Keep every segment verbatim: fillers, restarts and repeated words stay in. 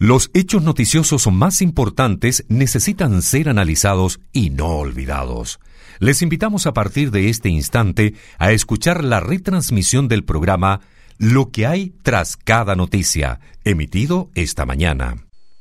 Los hechos noticiosos más importantes necesitan ser analizados y no olvidados. Les invitamos a partir de este instante a escuchar la retransmisión del programa Lo que hay tras cada noticia, emitido esta mañana.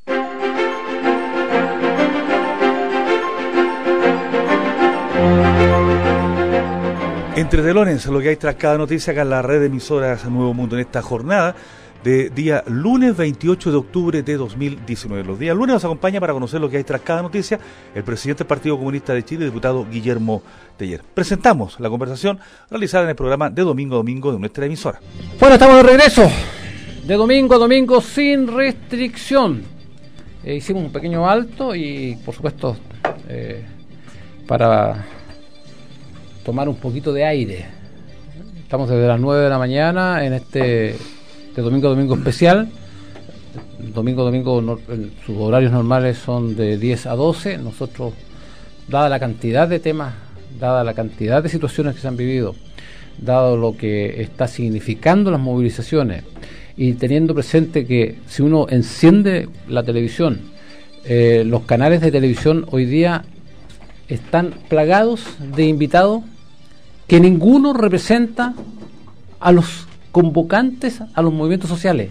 Entre telones, lo que hay tras cada noticia acá en la red de emisoras Nuevo Mundo en esta jornada de día lunes veintiocho de octubre de dos mil diecinueve. Los días lunes nos acompaña para conocer lo que hay tras cada noticia el presidente del Partido Comunista de Chile, diputado Guillermo Teller. Presentamos la conversación realizada en el programa de Domingo a Domingo de nuestra emisora. Bueno, estamos de regreso, de domingo a domingo sin restricción. Eh, hicimos un pequeño alto y, por supuesto, eh, para tomar un poquito de aire. Estamos desde las nueve de la mañana en este... de domingo a domingo especial. Domingo a domingo no, sus horarios normales son de diez a doce. Nosotros, dada la cantidad de temas, dada la cantidad de situaciones que se han vivido, dado lo que está significando las movilizaciones y teniendo presente que si uno enciende la televisión, eh, los canales de televisión hoy día están plagados de invitados que ninguno representa a los convocantes a los movimientos sociales.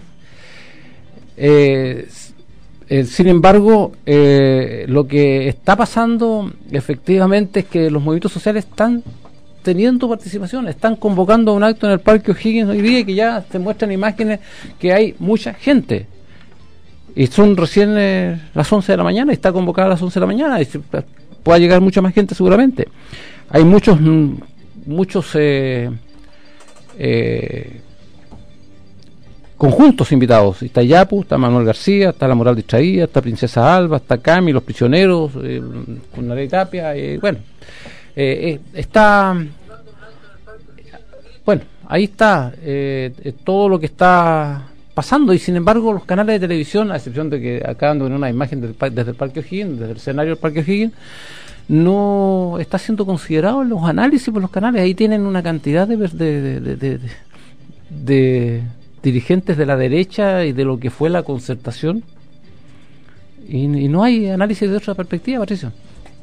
Eh, eh, sin embargo, eh, lo que está pasando efectivamente es que los movimientos sociales están teniendo participación, están convocando a un acto en el Parque O'Higgins hoy día y que ya se muestran imágenes que hay mucha gente. Y son recién eh, las once de la mañana y está convocada a las once de la mañana y se, pueda llegar mucha más gente seguramente. Hay muchos, muchos eh, eh, conjuntos invitados. Está Yapu, está Manuel García, está La Moral Distraída, está Princesa Alba, está Cami, Los Prisioneros, eh, con Narey Tapia, eh, bueno, eh, eh, está, bueno, ahí está eh, eh, todo lo que está pasando y sin embargo los canales de televisión, a excepción de que acaban de ver una imagen del, desde el Parque O'Higgins, desde el escenario del Parque O'Higgins, no está siendo considerado en los análisis por los canales. Ahí tienen una cantidad de, de, de, de, de, de dirigentes de la derecha y de lo que fue la concertación y, y no hay análisis de otra perspectiva, Patricio.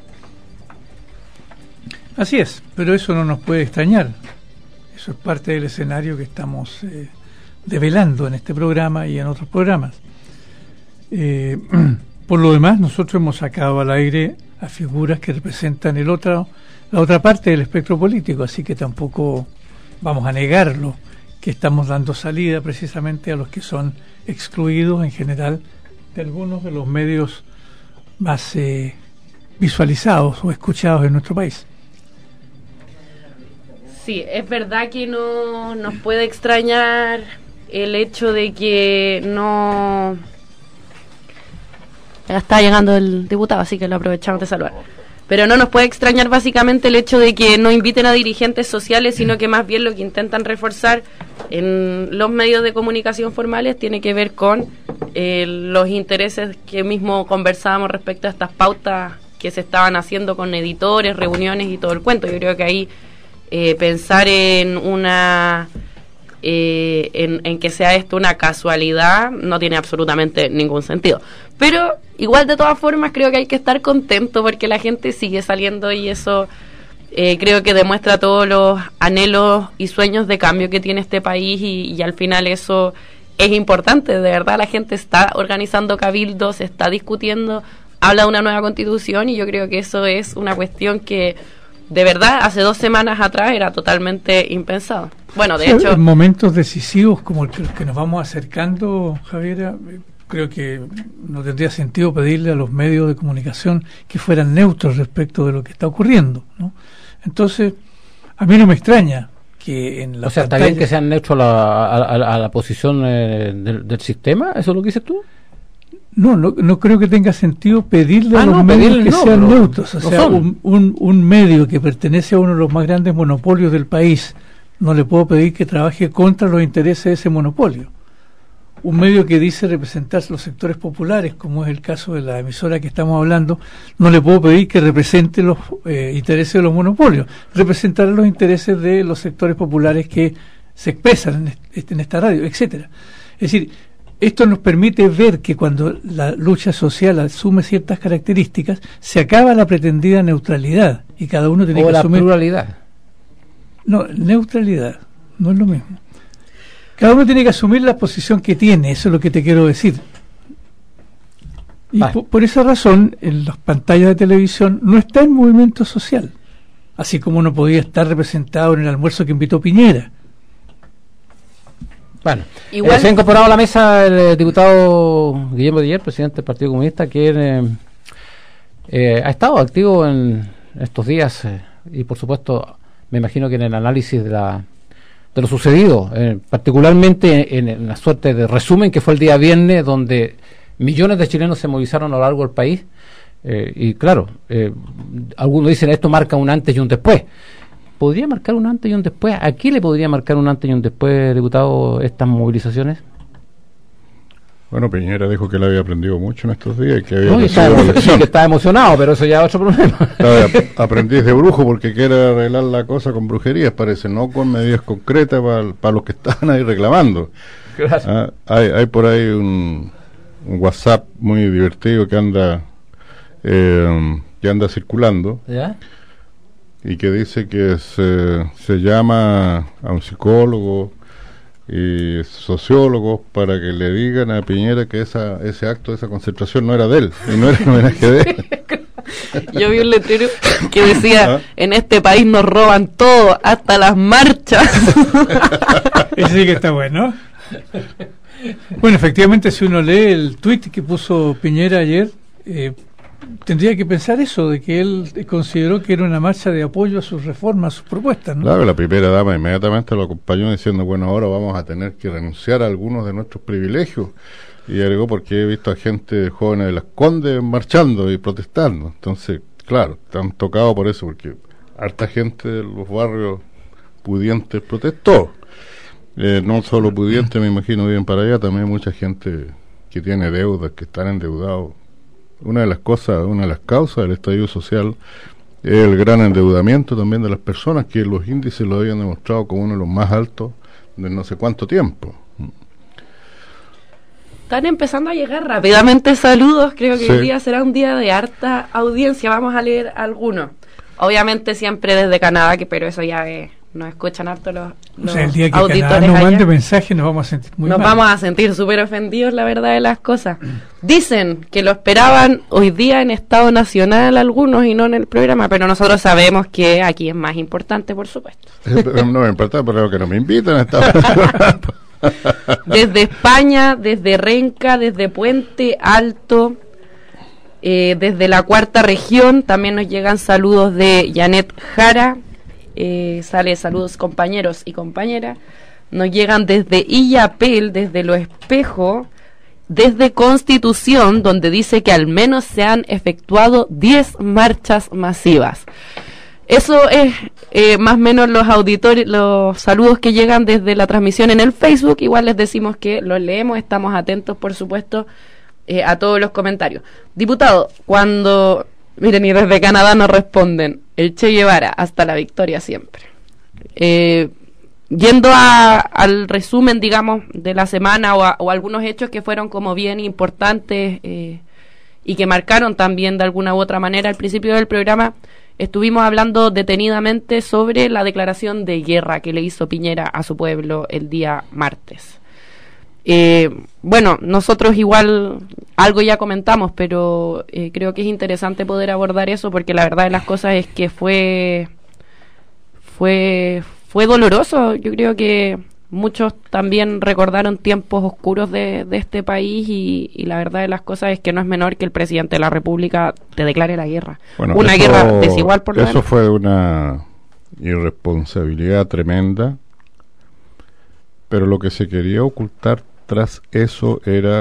Así es, pero eso no nos puede extrañar. Eso es parte del escenario que estamos eh, develando en este programa y en otros programas. Eh, por lo demás, nosotros hemos sacado al aire a figuras que representan el otro, la otra parte del espectro político, así que tampoco vamos a negarlo, que estamos dando salida precisamente a los que son excluidos en general de algunos de los medios más eh, visualizados o escuchados en nuestro país. Sí, es verdad que no nos puede extrañar el hecho de que no... Ya está llegando el diputado, así que lo aprovechamos de saludar. Pero no nos puede extrañar básicamente el hecho de que no inviten a dirigentes sociales, sino que más bien lo que intentan reforzar en los medios de comunicación formales tiene que ver con eh, los intereses que mismo conversábamos respecto a estas pautas que se estaban haciendo con editores, reuniones y todo el cuento. Yo creo que ahí eh, pensar en una... Eh, en, en que sea esto una casualidad no tiene absolutamente ningún sentido, pero igual de todas formas creo que hay que estar contento porque la gente sigue saliendo y eso eh, creo que demuestra todos los anhelos y sueños de cambio que tiene este país y, y al final eso es importante, de verdad la gente está organizando cabildos, está discutiendo, habla de una nueva constitución y yo creo que eso es una cuestión que de verdad hace dos semanas atrás era totalmente impensado. Bueno, de sí, hecho... En momentos decisivos como el que, los que nos vamos acercando, Javiera, creo que no tendría sentido pedirle a los medios de comunicación que fueran neutros respecto de lo que está ocurriendo, ¿no? Entonces, a mí no me extraña que en la O sea, pantalla... ¿está bien que sean neutros a la, a, a, a la posición eh, del, del sistema? ¿Eso es lo que dices tú? No, no, no creo que tenga sentido pedirle ah, a los no, medios pedirle, que no, sean no, neutros. O no sea, un, un, un medio que pertenece a uno de los más grandes monopolios del país, no le puedo pedir que trabaje contra los intereses de ese monopolio. Un medio que dice representar los sectores populares, como es el caso de la emisora que estamos hablando, no le puedo pedir que represente los eh, intereses de los monopolios, representar los intereses de los sectores populares que se expresan en, este, en esta radio, etcétera. Es decir, esto nos permite ver que cuando la lucha social asume ciertas características, se acaba la pretendida neutralidad y cada uno tiene o que la asumir... pluralidad. No, neutralidad, no es lo mismo. Cada uno tiene que asumir la posición que tiene, eso es lo que te quiero decir. Y por, por esa razón, en las pantallas de televisión no está el movimiento social, así como no podía estar representado en el almuerzo que invitó Piñera. Bueno, Igual, eh, se ha incorporado a la mesa el eh, diputado Guillermo Díaz, presidente del Partido Comunista, que eh, eh, ha estado activo en estos días eh, y por supuesto me imagino que en el análisis de la de lo sucedido, eh, particularmente en, en la suerte de resumen que fue el día viernes, donde millones de chilenos se movilizaron a lo largo del país, eh, y claro, eh, algunos dicen esto marca un antes y un después. ¿Podría marcar un antes y un después? ¿A qué le podría marcar un antes y un después, diputado, estas movilizaciones? Bueno, Piñera dijo que le había aprendido mucho en estos días y que había No, y recibido está, la lección. sí, que está emocionado, pero eso ya es otro problema. Estaba aprendiz de brujo porque quiere arreglar la cosa con brujerías, parece, no con medidas concretas para pa los que están ahí reclamando. Gracias. Ah, hay, hay por ahí un, un WhatsApp muy divertido que anda eh, que anda circulando. ¿Ya? Y que dice que se, se llama a un psicólogo y sociólogos para que le digan a Piñera que esa ese acto, esa concentración no era de él, y no era un homenaje de él. yo vi un letrero que decía, ¿Ah? en este país nos roban todo, hasta las marchas. Ese sí que está bueno. Bueno, efectivamente, si uno lee el tuit que puso Piñera ayer, eh, tendría que pensar eso, de que él consideró que era una marcha de apoyo a sus reformas, a sus propuestas, ¿no? Claro, la primera dama inmediatamente lo acompañó diciendo, bueno, ahora vamos a tener que renunciar a algunos de nuestros privilegios. Y agregó, porque he visto a gente jóvenes de Las Condes marchando y protestando. Entonces, claro, están tocados por eso, porque harta gente de los barrios pudientes protestó. Eh, no solo pudientes, me imagino, viven para allá, también hay mucha gente que tiene deudas, que están endeudados. Una de las cosas, una de las causas del estallido social es el gran endeudamiento también de las personas, que los índices lo habían demostrado como uno de los más altos de no sé cuánto tiempo. Están empezando a llegar rápidamente saludos. Creo que Sí. hoy día será un día de harta audiencia. Vamos a leer algunos. Obviamente siempre desde Canadá, que pero eso ya es, nos escuchan harto los, los O sea, el día que Canadá auditores nos allá. mande mensaje nos vamos a sentir muy Nos mal. vamos a sentir súper ofendidos, la verdad de las cosas. Dicen que lo esperaban hoy día en Estado Nacional algunos y no en el programa, pero nosotros sabemos que aquí es más importante, por supuesto. No me importa, pero que no me invitan a esta Desde España, desde Renca, desde Puente Alto, eh, desde la cuarta región, también nos llegan saludos de Janet Jara, eh, sale saludos compañeros y compañeras, nos llegan desde Illapel, desde Lo Espejo, desde Constitución, donde dice que al menos se han efectuado diez marchas masivas. Eso es eh, más o menos los auditores, los saludos que llegan desde la transmisión en el Facebook. Igual les decimos que los leemos, estamos atentos, por supuesto, eh, a todos los comentarios. Diputado, cuando, miren, y desde Canadá nos responden, el Che Guevara, hasta la victoria siempre. Eh, yendo a, al resumen, digamos, de la semana o, a, o algunos hechos que fueron como bien importantes eh, y que marcaron también de alguna u otra manera al principio del programa, estuvimos hablando detenidamente sobre la declaración de guerra que le hizo Piñera a su pueblo el día martes. Eh, bueno, nosotros igual algo ya comentamos, pero eh, creo que es interesante poder abordar eso porque la verdad de las cosas es que fue fue fue doloroso. Yo creo que muchos también recordaron tiempos oscuros de, de este país y, y la verdad de las cosas es que no es menor que el presidente de la República te declare la guerra. Bueno, una eso, guerra desigual por lo Eso menos. fue una irresponsabilidad tremenda, pero lo que se quería ocultar tras eso era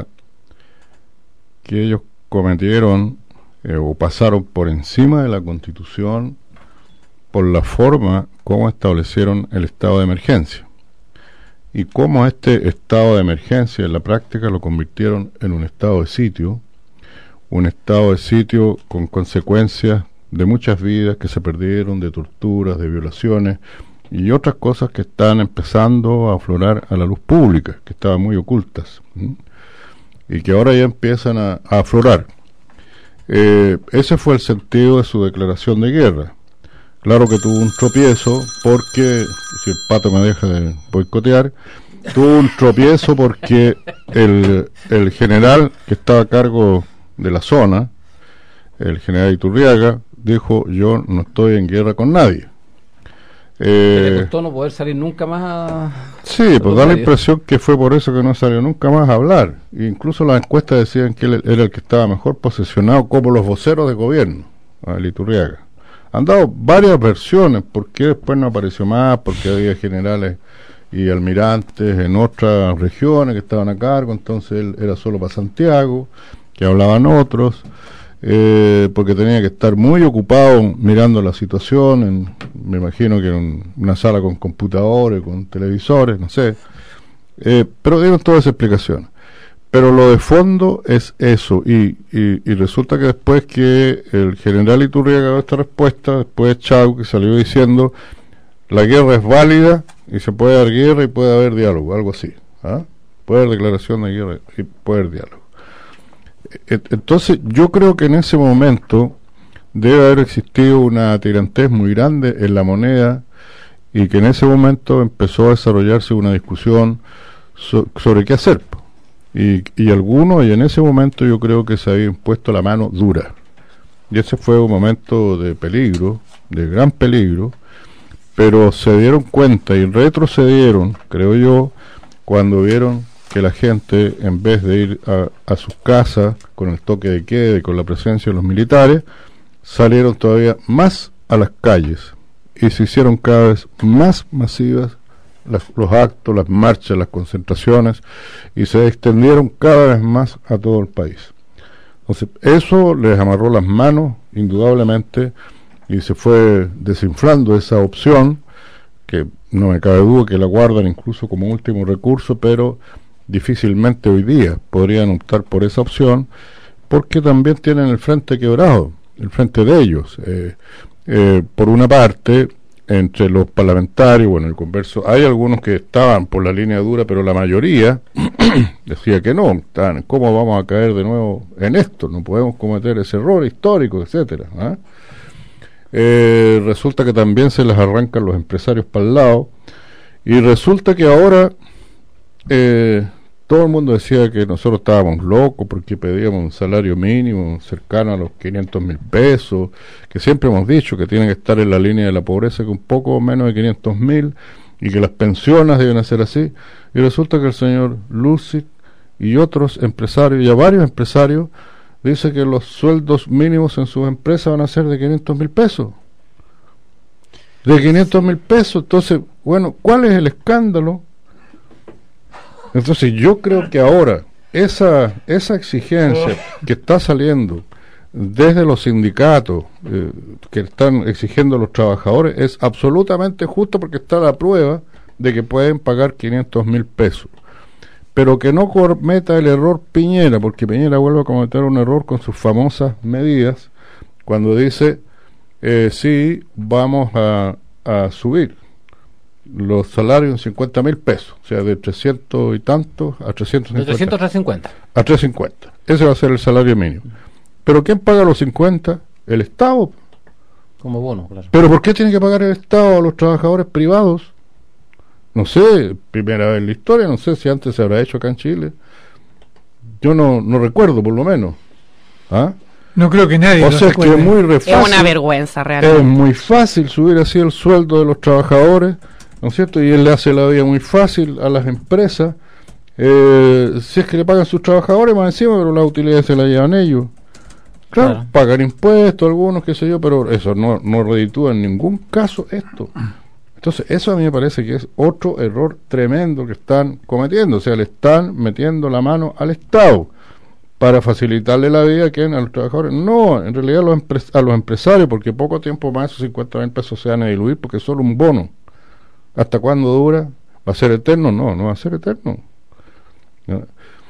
que ellos cometieron eh, o pasaron por encima de la Constitución por la forma como establecieron el estado de emergencia y cómo este estado de emergencia en la práctica lo convirtieron en un estado de sitio, un estado de sitio con consecuencias de muchas vidas que se perdieron, de torturas, de violaciones y otras cosas que están empezando a aflorar a la luz pública, que estaban muy ocultas. ¿Mm? y que ahora ya empiezan a, a aflorar. Eh, ese fue el sentido de su declaración de guerra. Claro que tuvo un tropiezo porque, si el Pato me deja de boicotear, tuvo un tropiezo porque el, el general que estaba a cargo de la zona, el general Iturriaga, dijo: yo no estoy en guerra con nadie. Eh, ¿Le costó no poder salir nunca más a... Sí, pues da la impresión que fue por eso que no salió nunca más a hablar. Incluso las encuestas decían que él era el que estaba mejor posicionado como los voceros de gobierno, el Iturriaga. Han dado varias versiones, por qué después no apareció más, porque había generales y almirantes en otras regiones que estaban a cargo, entonces él era solo para Santiago, que hablaban otros, eh, porque tenía que estar muy ocupado mirando la situación, en, me imagino que en una sala con computadores, con televisores, no sé, eh, pero dieron todas esas explicaciones. Pero lo de fondo es eso, y, y, y resulta que después que el general Iturriaga dio esta respuesta, después Chau, que salió diciendo: la guerra es válida y se puede dar guerra y puede haber diálogo, algo así, ¿ah? Puede haber declaración de guerra y puede haber diálogo. Entonces yo creo que en ese momento debe haber existido una tirantez muy grande en la moneda, y que en ese momento empezó a desarrollarse una discusión so, sobre qué hacer. Y, y algunos, y en ese momento yo creo que se había impuesto la mano dura, y ese fue un momento de peligro, de gran peligro, pero se dieron cuenta y retrocedieron, creo yo, cuando vieron que la gente, en vez de ir a, a sus casas con el toque de queda y con la presencia de los militares, salieron todavía más a las calles y se hicieron cada vez más masivas Las, los actos, las marchas, las concentraciones, y se extendieron cada vez más a todo el país. Entonces eso les amarró las manos indudablemente, y se fue desinflando esa opción, que no me cabe duda que la guardan incluso como último recurso, pero difícilmente hoy día podrían optar por esa opción, porque también tienen el frente quebrado, el frente de ellos. Eh, eh, por una parte, entre los parlamentarios, bueno, el converso, hay algunos que estaban por la línea dura, pero la mayoría decía que no, estaban, ¿cómo vamos a caer de nuevo en esto? No podemos cometer ese error histórico, etcétera. ¿eh? Eh, resulta que también se les arrancan los empresarios para el lado, y resulta que ahora eh, todo el mundo decía que nosotros estábamos locos porque pedíamos un salario mínimo cercano a los quinientos mil pesos, que siempre hemos dicho que tiene que estar en la línea de la pobreza, que un poco menos de quinientos mil, y que las pensiones deben ser así. Y resulta que el señor Lucic y otros empresarios, y a varios empresarios, dice que los sueldos mínimos en sus empresas van a ser de quinientos mil pesos. De quinientos mil pesos. Entonces, bueno, ¿cuál es el escándalo? Entonces yo creo que ahora esa esa exigencia que está saliendo desde los sindicatos, eh, que están exigiendo a los trabajadores, es absolutamente justo, porque está la prueba de que pueden pagar quinientos mil pesos. Pero que no cometa el error Piñera, porque Piñera vuelve a cometer un error con sus famosas medidas, cuando dice, eh, sí, vamos a, a subir los salarios en cincuenta mil pesos, o sea, de trescientos y tantos a trescientos cincuenta. De trescientos a trescientos cincuenta. A trescientos cincuenta. Ese va a ser el salario mínimo. ¿Pero quién paga los cincuenta? El Estado. Como bono, claro. ¿Pero por qué tiene que pagar el Estado a los trabajadores privados? No sé, primera vez en la historia, no sé si antes se habrá hecho acá en Chile. Yo no, no recuerdo, por lo menos. ¿Ah? No creo que nadie. O sea, que es muy re fácil, es una vergüenza realmente. Es muy fácil subir así el sueldo de los trabajadores, ¿no es cierto? Y él le hace la vida muy fácil a las empresas, eh, si es que le pagan sus trabajadores más encima, pero las utilidades se las llevan ellos. Claro, claro, pagan impuestos algunos, qué sé yo, pero eso no, no reditúa en ningún caso esto. Entonces eso a mí me parece que es otro error tremendo que están cometiendo. O sea, le están metiendo la mano al Estado para facilitarle la vida que a los trabajadores. No, en realidad los empres- a los empresarios, porque poco tiempo más esos cincuenta mil pesos se van a diluir, porque es solo un bono. ¿Hasta cuándo dura? ¿Va a ser eterno? No, no va a ser eterno. ¿No?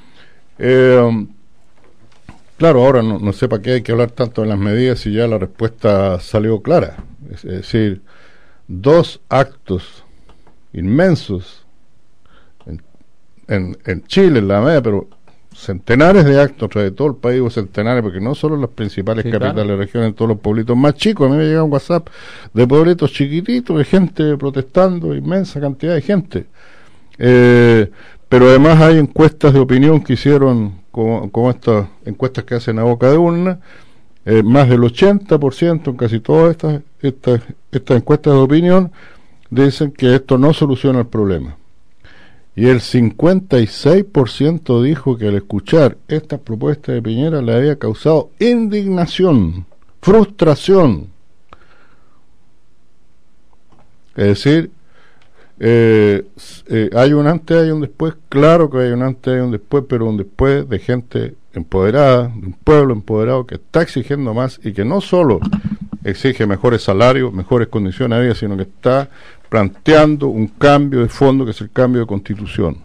Eh, claro, ahora no, no sé para qué hay que hablar tanto de las medidas si ya la respuesta salió clara. Es, es decir, dos actos inmensos en, en, en Chile, en la media, pero centenares de actos a través de todo el país, o centenares, porque no solo en las principales Sí, capitales claro. de regiones, en todos los pueblitos más chicos. A mí me llega un WhatsApp de pueblitos chiquititos, de gente protestando, inmensa cantidad de gente. Eh, pero además hay encuestas de opinión que hicieron, como, como estas encuestas que hacen a boca de urna, eh, más del ochenta por ciento en casi todas estas, estas, estas encuestas de opinión dicen que esto no soluciona el problema. Y el cincuenta y seis por ciento dijo que al escuchar estas propuestas de Piñera le había causado indignación, frustración. Es decir, eh, eh, hay un antes, hay un después, claro que hay un antes, hay un después, pero un después de gente empoderada, de un pueblo empoderado que está exigiendo más y que no solo exige mejores salarios, mejores condiciones de vida, sino que está planteando un cambio de fondo, que es el cambio de constitución.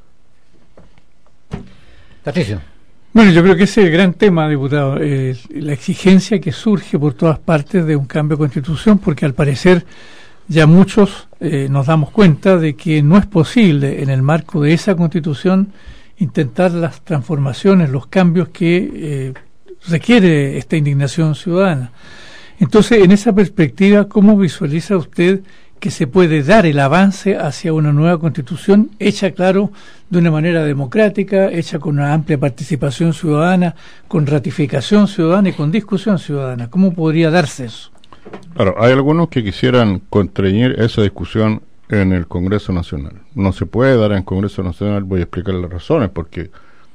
Patricio. Bueno, yo creo que ese es el gran tema, diputado, eh, la exigencia que surge por todas partes de un cambio de constitución, porque al parecer ya muchos eh, nos damos cuenta de que no es posible en el marco de esa constitución intentar las transformaciones, los cambios que eh, requiere esta indignación ciudadana. Entonces, en esa perspectiva, ¿cómo visualiza usted que se puede dar el avance hacia una nueva constitución hecha, claro, de una manera democrática, hecha con una amplia participación ciudadana, con ratificación ciudadana y con discusión ciudadana? ¿Cómo podría darse eso? Claro, hay algunos que quisieran contrañir esa discusión en el Congreso Nacional. No se puede dar en el Congreso Nacional, voy a explicar las razones, porque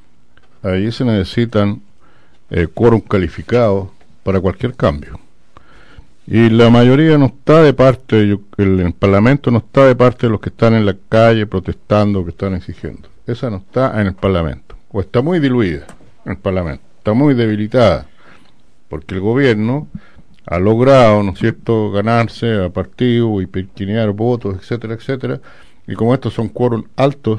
ahí se necesitan eh, quórum calificado para cualquier cambio. Y la mayoría no está de parte, yo, el, el Parlamento no está de parte de los que están en la calle protestando, que están exigiendo. Esa no está en el Parlamento, o está muy diluida en el Parlamento, está muy debilitada, porque el gobierno ha logrado, ¿no es cierto?, ganarse a partidos y perquinear votos, etcétera, etcétera, y como estos son quórum altos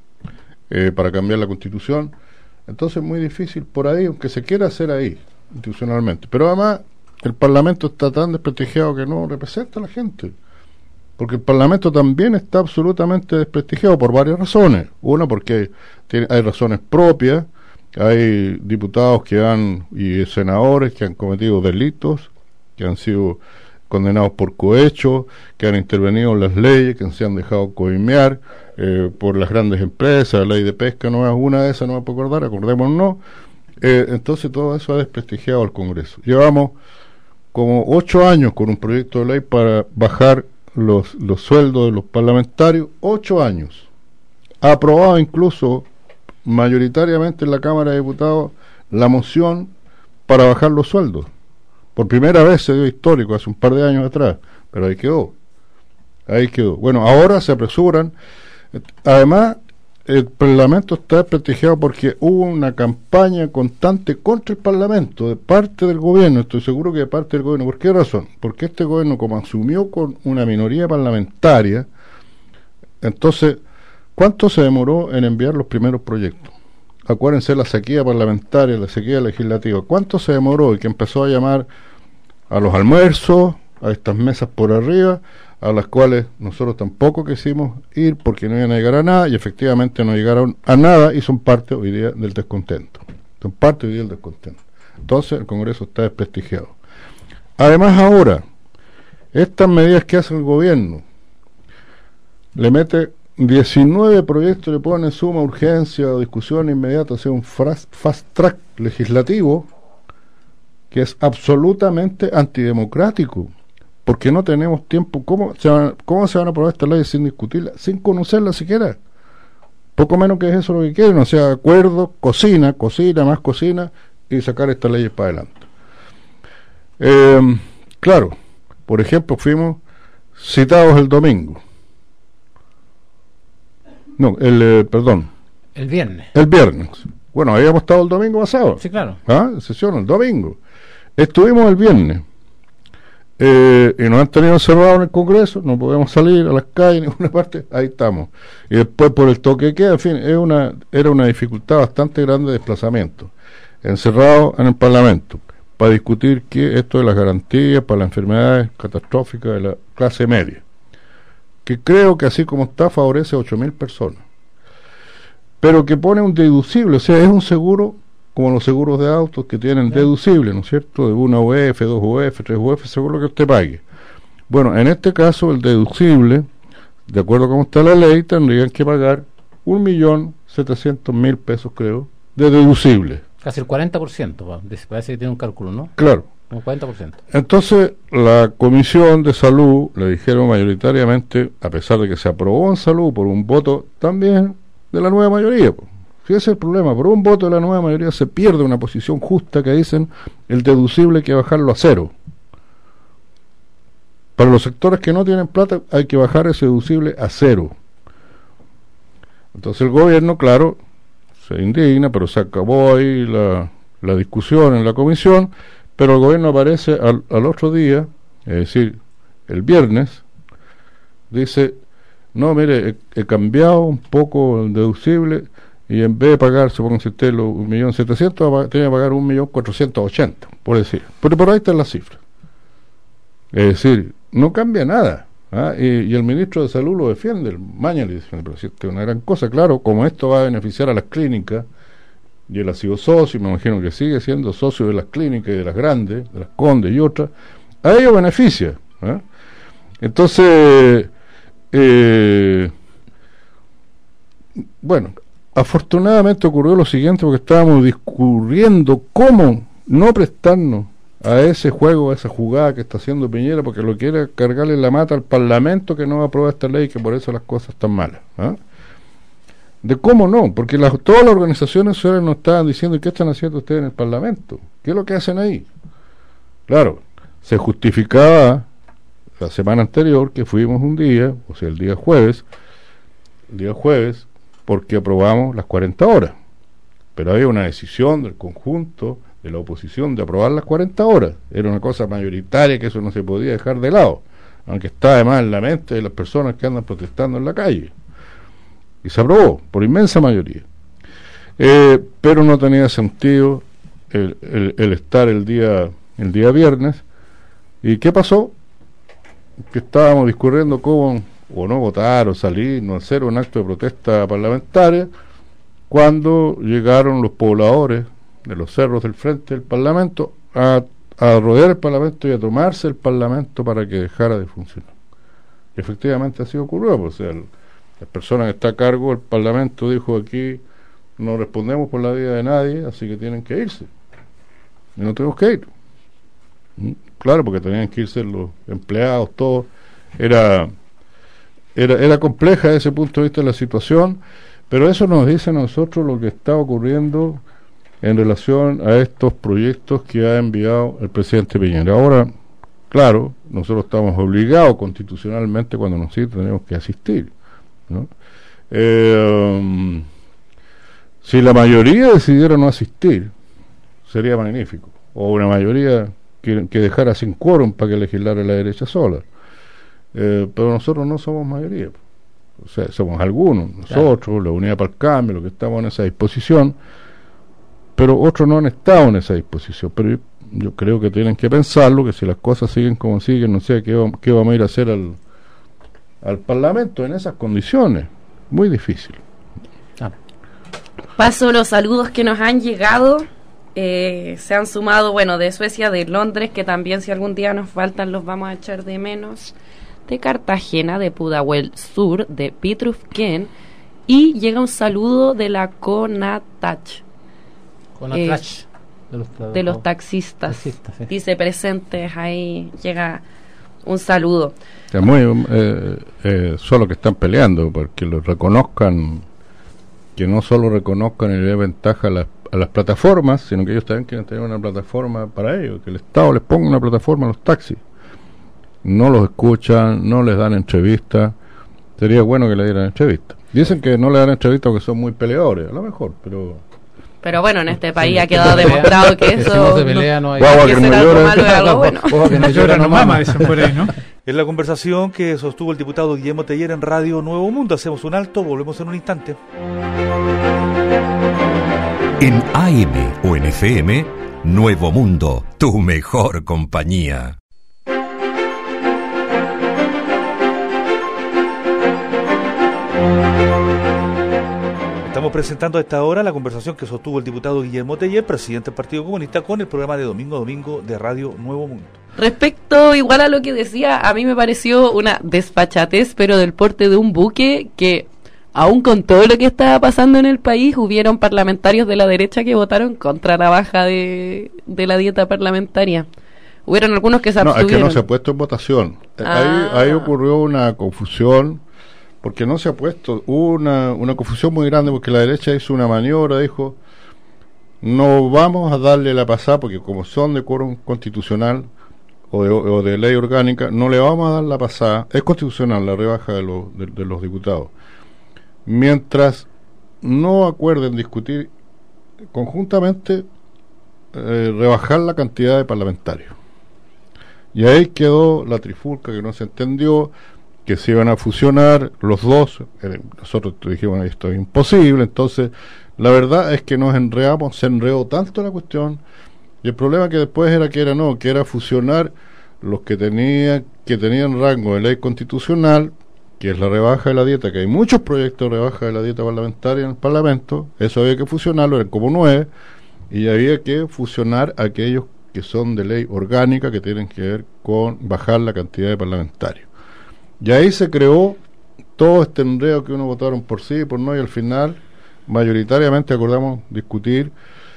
eh, para cambiar la Constitución, entonces es muy difícil por ahí, aunque se quiera hacer ahí, institucionalmente. Pero además el Parlamento está tan desprestigiado que no representa a la gente, porque el Parlamento también está absolutamente desprestigiado por varias razones. Una, porque tiene, hay razones propias, hay diputados que han y senadores que han cometido delitos, que han sido condenados por cohecho, que han intervenido en las leyes, que se han dejado coimear eh, por las grandes empresas. La ley de pesca no es una de esas, no me puedo acordar, acordémonos. Eh, entonces todo eso ha desprestigiado al Congreso. Llevamos como ocho años con un proyecto de ley para bajar los, los sueldos de los parlamentarios, ocho años. Ha aprobado incluso mayoritariamente en la Cámara de Diputados la moción para bajar los sueldos. Por primera vez se dio histórico, hace un par de años atrás, pero ahí quedó. Ahí quedó. Bueno, ahora se apresuran. Además, el Parlamento está desprestigiado porque hubo una campaña constante contra el Parlamento de parte del gobierno. Estoy seguro que de parte del gobierno. ¿Por qué razón? Porque este gobierno, como asumió con una minoría parlamentaria, entonces, ¿cuánto se demoró en enviar los primeros proyectos? Acuérdense la sequía parlamentaria, la sequía legislativa. ¿Cuánto se demoró? Y que empezó a llamar a los almuerzos, a estas mesas por arriba, a las cuales nosotros tampoco quisimos ir porque no iban a llegar a nada, y efectivamente no llegaron a nada y son parte hoy día del descontento. Son parte hoy día del descontento. Entonces el Congreso está desprestigiado. Además ahora, estas medidas que hace el gobierno, le mete diecinueve proyectos, le pone suma urgencia o discusión inmediata, hacia un fast track legislativo que es absolutamente antidemocrático, porque no tenemos tiempo. ¿Cómo se van, cómo se van a aprobar estas leyes sin discutirlas, sin conocerlas siquiera? Poco menos que es eso lo que quieren, o sea, acuerdo, cocina, cocina, más cocina, y sacar estas leyes para adelante. Eh, claro, por ejemplo, fuimos citados el domingo. No, el, eh, perdón. El viernes. El viernes. Bueno, habíamos estado el domingo pasado. Sí, claro. ¿Ah? Sesión el domingo. Estuvimos el viernes. Eh, y nos han tenido encerrados en el Congreso, no podemos salir a las calles, en ninguna parte, ahí estamos. Y después por el toque de queda, en fin, es una, era una dificultad bastante grande de desplazamiento. Encerrados en el Parlamento, para discutir que esto de las garantías para las enfermedades catastróficas de la clase media, que creo que así como está favorece a ocho mil personas. pero que pone un deducible, o sea, es un seguro como los seguros de autos que tienen deducible, ¿no es cierto?, de una U F, dos U F, tres U F, según lo que usted pague. Bueno, en este caso el deducible, de acuerdo a cómo está la ley, tendrían que pagar un millón setecientos mil pesos, creo, de deducible. Casi el cuarenta por ciento, parece que tiene un cálculo, ¿no? Claro. Un cuarenta por ciento. Entonces, la Comisión de Salud le dijeron mayoritariamente, a pesar de que se aprobó en Salud por un voto también de la nueva mayoría, pues. Fíjese es el problema, por un voto de la nueva mayoría se pierde una posición justa que dicen el deducible hay que bajarlo a cero. Para los sectores que no tienen plata hay que bajar ese deducible a cero. Entonces el gobierno, claro, se indigna, pero se acabó ahí la, la discusión en la comisión, pero el gobierno aparece al, al otro día, es decir, el viernes, dice, no, mire, he, he cambiado un poco el deducible, y en vez de pagar, supónganse usted, los un millón setecientos, tiene que pagar un millón cuatrocientos ochenta, por decir. Pero por ahí está la cifra. Es decir, no cambia nada. ¿ah? Y, y el ministro de Salud lo defiende, el Maña le dice, pero si esto es una gran cosa, claro, como esto va a beneficiar a las clínicas, y él ha sido socio, me imagino que sigue siendo socio de las clínicas y de las grandes, de las Condes y otras, a ello beneficia. ¿ah? Entonces, eh, bueno, afortunadamente ocurrió lo siguiente, porque estábamos discurriendo cómo no prestarnos a ese juego, a esa jugada que está haciendo Piñera, porque lo quiere cargarle la mata al Parlamento que no aprueba esta ley, que por eso las cosas están malas. ¿eh? De cómo no, porque las, todas las organizaciones sociales nos estaban diciendo, ¿qué están haciendo ustedes en el Parlamento? ¿Qué es lo que hacen ahí? Claro, se justificaba la semana anterior que fuimos un día, o sea, el día jueves, el día jueves, porque aprobamos las cuarenta horas, pero había una decisión del conjunto de la oposición de aprobar las cuarenta horas, era una cosa mayoritaria que eso no se podía dejar de lado, aunque está además en la mente de las personas que andan protestando en la calle, y se aprobó por inmensa mayoría, eh, pero no tenía sentido el, el, el estar el día el día viernes. ¿Y qué pasó? Que estábamos discurriendo cómo o no votar o salir, no hacer un acto de protesta parlamentaria, cuando llegaron los pobladores de los cerros del frente del Parlamento a, a rodear el Parlamento y a tomarse el Parlamento para que dejara de funcionar. Y efectivamente así ocurrió, pues, o sea, el, la persona que está a cargo del Parlamento dijo, aquí no respondemos por la vida de nadie, así que tienen que irse. Y no tenemos que ir. ¿Mm? Claro, porque tenían que irse los empleados, todos. Era... Era, era compleja desde ese punto de vista la situación, pero eso nos dice a nosotros lo que está ocurriendo en relación a estos proyectos que ha enviado el presidente Piñera. Ahora, claro, nosotros estamos obligados constitucionalmente cuando nos cita, tenemos que asistir, ¿no? Eh, um, si la mayoría decidiera no asistir, sería magnífico, o una mayoría que, que dejara sin quórum para que legislara la derecha sola. Eh, pero nosotros no somos mayoría, o sea, somos algunos, nosotros, claro, la Unidad para el Cambio, los que estamos en esa disposición, pero otros no han estado en esa disposición. Pero yo, yo creo que tienen que pensarlo, que si las cosas siguen como siguen, no sé qué, qué vamos a ir a hacer al, al Parlamento en esas condiciones, muy difícil. Ah. Paso los saludos que nos han llegado. Eh, se han sumado, bueno, de Suecia, de Londres, que también si algún día nos faltan los vamos a echar de menos, de Cartagena, de Pudahuel Sur, de Pitrufquén, y llega un saludo de la CONATACH, CONATACH eh, de, los, de los taxistas, taxistas sí. Dice presentes, ahí llega un saludo. Es muy eh, eh, solo que están peleando porque lo reconozcan, que no solo reconozcan y le dé ventaja a las, a las plataformas, sino que ellos también quieren tener una plataforma para ellos, que el Estado les ponga una plataforma a los taxis. No los escuchan, no les dan entrevistas. Sería bueno que le dieran entrevistas. Dicen que no le dan entrevistas porque son muy peleadores, a lo mejor, pero... Pero bueno, en este país sí, ha quedado demostrado que eso... Si no se pelea, no hay... Guau, que, que será algo malo y algo bueno. Ojo que no llora, no mama, dicen por ahí, ¿no? Es la conversación que sostuvo el diputado Guillermo Teller en Radio Nuevo Mundo. Hacemos un alto, volvemos en un instante. En A M o en F M, Nuevo Mundo, tu mejor compañía. Estamos presentando a esta hora la conversación que sostuvo el diputado Guillermo Teller, presidente del Partido Comunista, con el programa de Domingo a Domingo de Radio Nuevo Mundo. Respecto igual a lo que decía, a mí me pareció una desfachatez, pero del porte de un buque, que aún con todo lo que estaba pasando en el país, hubieron parlamentarios de la derecha que votaron contra la baja de, de la dieta parlamentaria. Hubieron algunos que se abstuvieron. No, es que no se ha puesto en votación. Ah. Ahí, ahí ocurrió una confusión, porque no se ha puesto, hubo una, una confusión muy grande, porque la derecha hizo una maniobra, dijo, no vamos a darle la pasada, porque como son de quórum constitucional, O de, o de ley orgánica, no le vamos a dar la pasada, es constitucional la rebaja de los, de, de los diputados, mientras no acuerden discutir conjuntamente eh, rebajar la cantidad de parlamentarios. Y ahí quedó la trifulca, que no se entendió, que se iban a fusionar los dos, eh, nosotros dijimos esto es imposible, entonces la verdad es que nos enredamos, se enredó tanto la cuestión. Y el problema que después era que era no, que era fusionar los que tenían que tenían rango de ley constitucional, que es la rebaja de la dieta, que hay muchos proyectos de rebaja de la dieta parlamentaria en el Parlamento, eso había que fusionarlo, eran como nueve, y había que fusionar aquellos que son de ley orgánica, que tienen que ver con bajar la cantidad de parlamentarios. Y ahí se creó todo este enredo que uno votaron por sí y por no, y al final mayoritariamente acordamos discutir.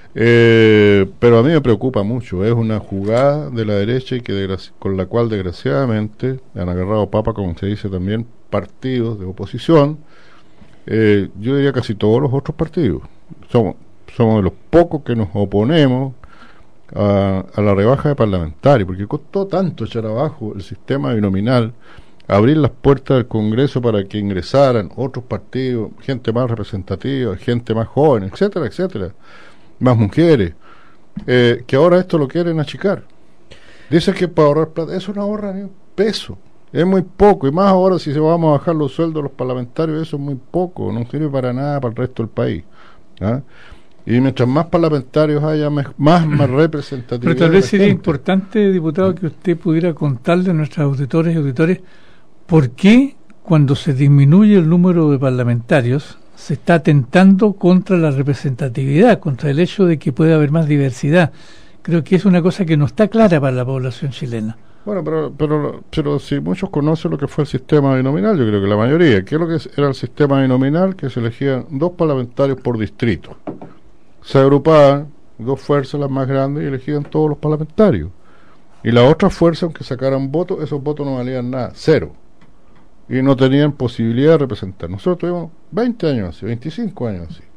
Eh, pero a mí me preocupa mucho, es una jugada de la derecha y que desgraci- con la cual desgraciadamente han agarrado papa, como se dice también, partidos de oposición, eh, yo diría casi todos los otros partidos. Somos, somos de los pocos que nos oponemos a, a la rebaja de parlamentarios, porque costó tanto echar abajo el sistema binominal, abrir las puertas del Congreso para que ingresaran otros partidos, gente más representativa, gente más joven, etcétera, etcétera, más mujeres, eh, que ahora esto lo quieren achicar. Dicen que para ahorrar plata, eso no ahorra ni un peso, es muy poco, y más ahora si se vamos a bajar los sueldos de los parlamentarios, eso es muy poco, no sirve para nada para el resto del país, ¿ah? Y mientras más parlamentarios haya, más, más representatividad. Pero tal vez sería importante, diputado, que usted pudiera contarle a nuestros auditores y auditores por qué cuando se disminuye el número de parlamentarios se está atentando contra la representatividad, contra el hecho de que puede haber más diversidad. Creo que es una cosa que no está clara para la población chilena. Bueno, pero pero pero si muchos conocen lo que fue el sistema binominal, yo creo que la mayoría, ¿qué es lo que era el sistema binominal? Que se elegían dos parlamentarios por distrito. Se agrupaban dos fuerzas, las más grandes, y elegían todos los parlamentarios. Y las otras fuerzas, aunque sacaran votos, esos votos no valían nada, cero. Y no tenían posibilidad de representar. Nosotros tuvimos veinte años así, veinticinco años así.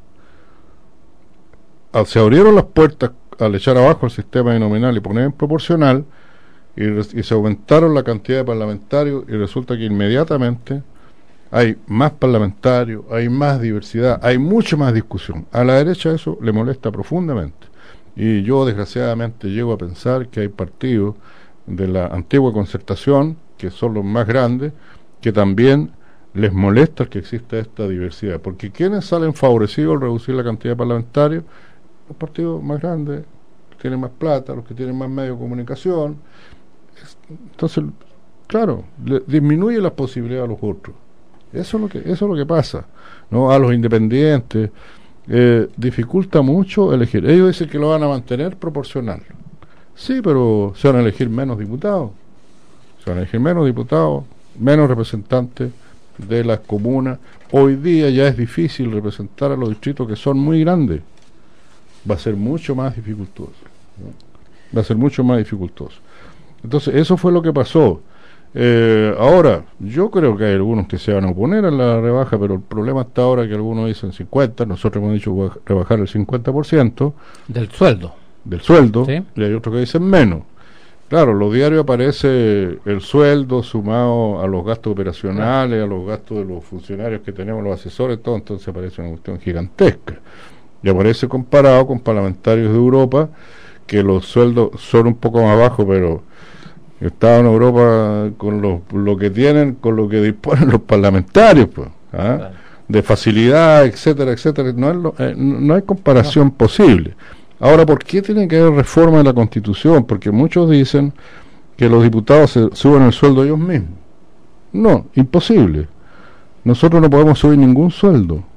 Al, se abrieron las puertas al echar abajo el sistema binominal y poner en proporcional, y, y se aumentaron la cantidad de parlamentarios, y resulta que inmediatamente hay más parlamentarios, hay más diversidad, hay mucha más discusión. A la derecha eso le molesta profundamente. Y yo desgraciadamente llego a pensar que hay partidos de la antigua Concertación, que son los más grandes, que también les molesta que exista esta diversidad, porque quienes salen favorecidos al reducir la cantidad de parlamentarios, los partidos más grandes, que tienen más plata, los que tienen más medios de comunicación. Entonces, claro, le disminuye las posibilidades a los otros. Eso es lo que eso es lo que pasa, ¿no? A los independientes eh, dificulta mucho elegir. Ellos dicen que lo van a mantener proporcional. Sí, pero se van a elegir menos diputados. Se van a elegir menos diputados, menos representantes de las comunas. Hoy día ya es difícil representar a los distritos que son muy grandes. Va a ser mucho más dificultoso, ¿no? Va a ser mucho más dificultoso. Entonces, eso fue lo que pasó. Eh, ahora, yo creo que hay algunos que se van a oponer a la rebaja, pero el problema está ahora que algunos dicen cincuenta, nosotros hemos dicho rebajar el cincuenta por ciento del sueldo. Del sueldo, ¿sí? Y hay otros que dicen menos. Claro, los diarios aparece el sueldo sumado a los gastos operacionales, a los gastos de los funcionarios que tenemos, los asesores, todo, entonces aparece una cuestión gigantesca. Y aparece comparado con parlamentarios de Europa, que los sueldos son un poco más bajos, pero Estaban en Europa con lo, lo que tienen, con lo que disponen los parlamentarios, pues, ¿ah? Claro. De facilidad, etcétera, etcétera. No, es lo, eh, no hay comparación no. posible. Ahora, ¿por qué tiene que haber reforma de la Constitución? Porque muchos dicen que los diputados se suben el sueldo ellos mismos. No, imposible. Nosotros no podemos subir ningún sueldo.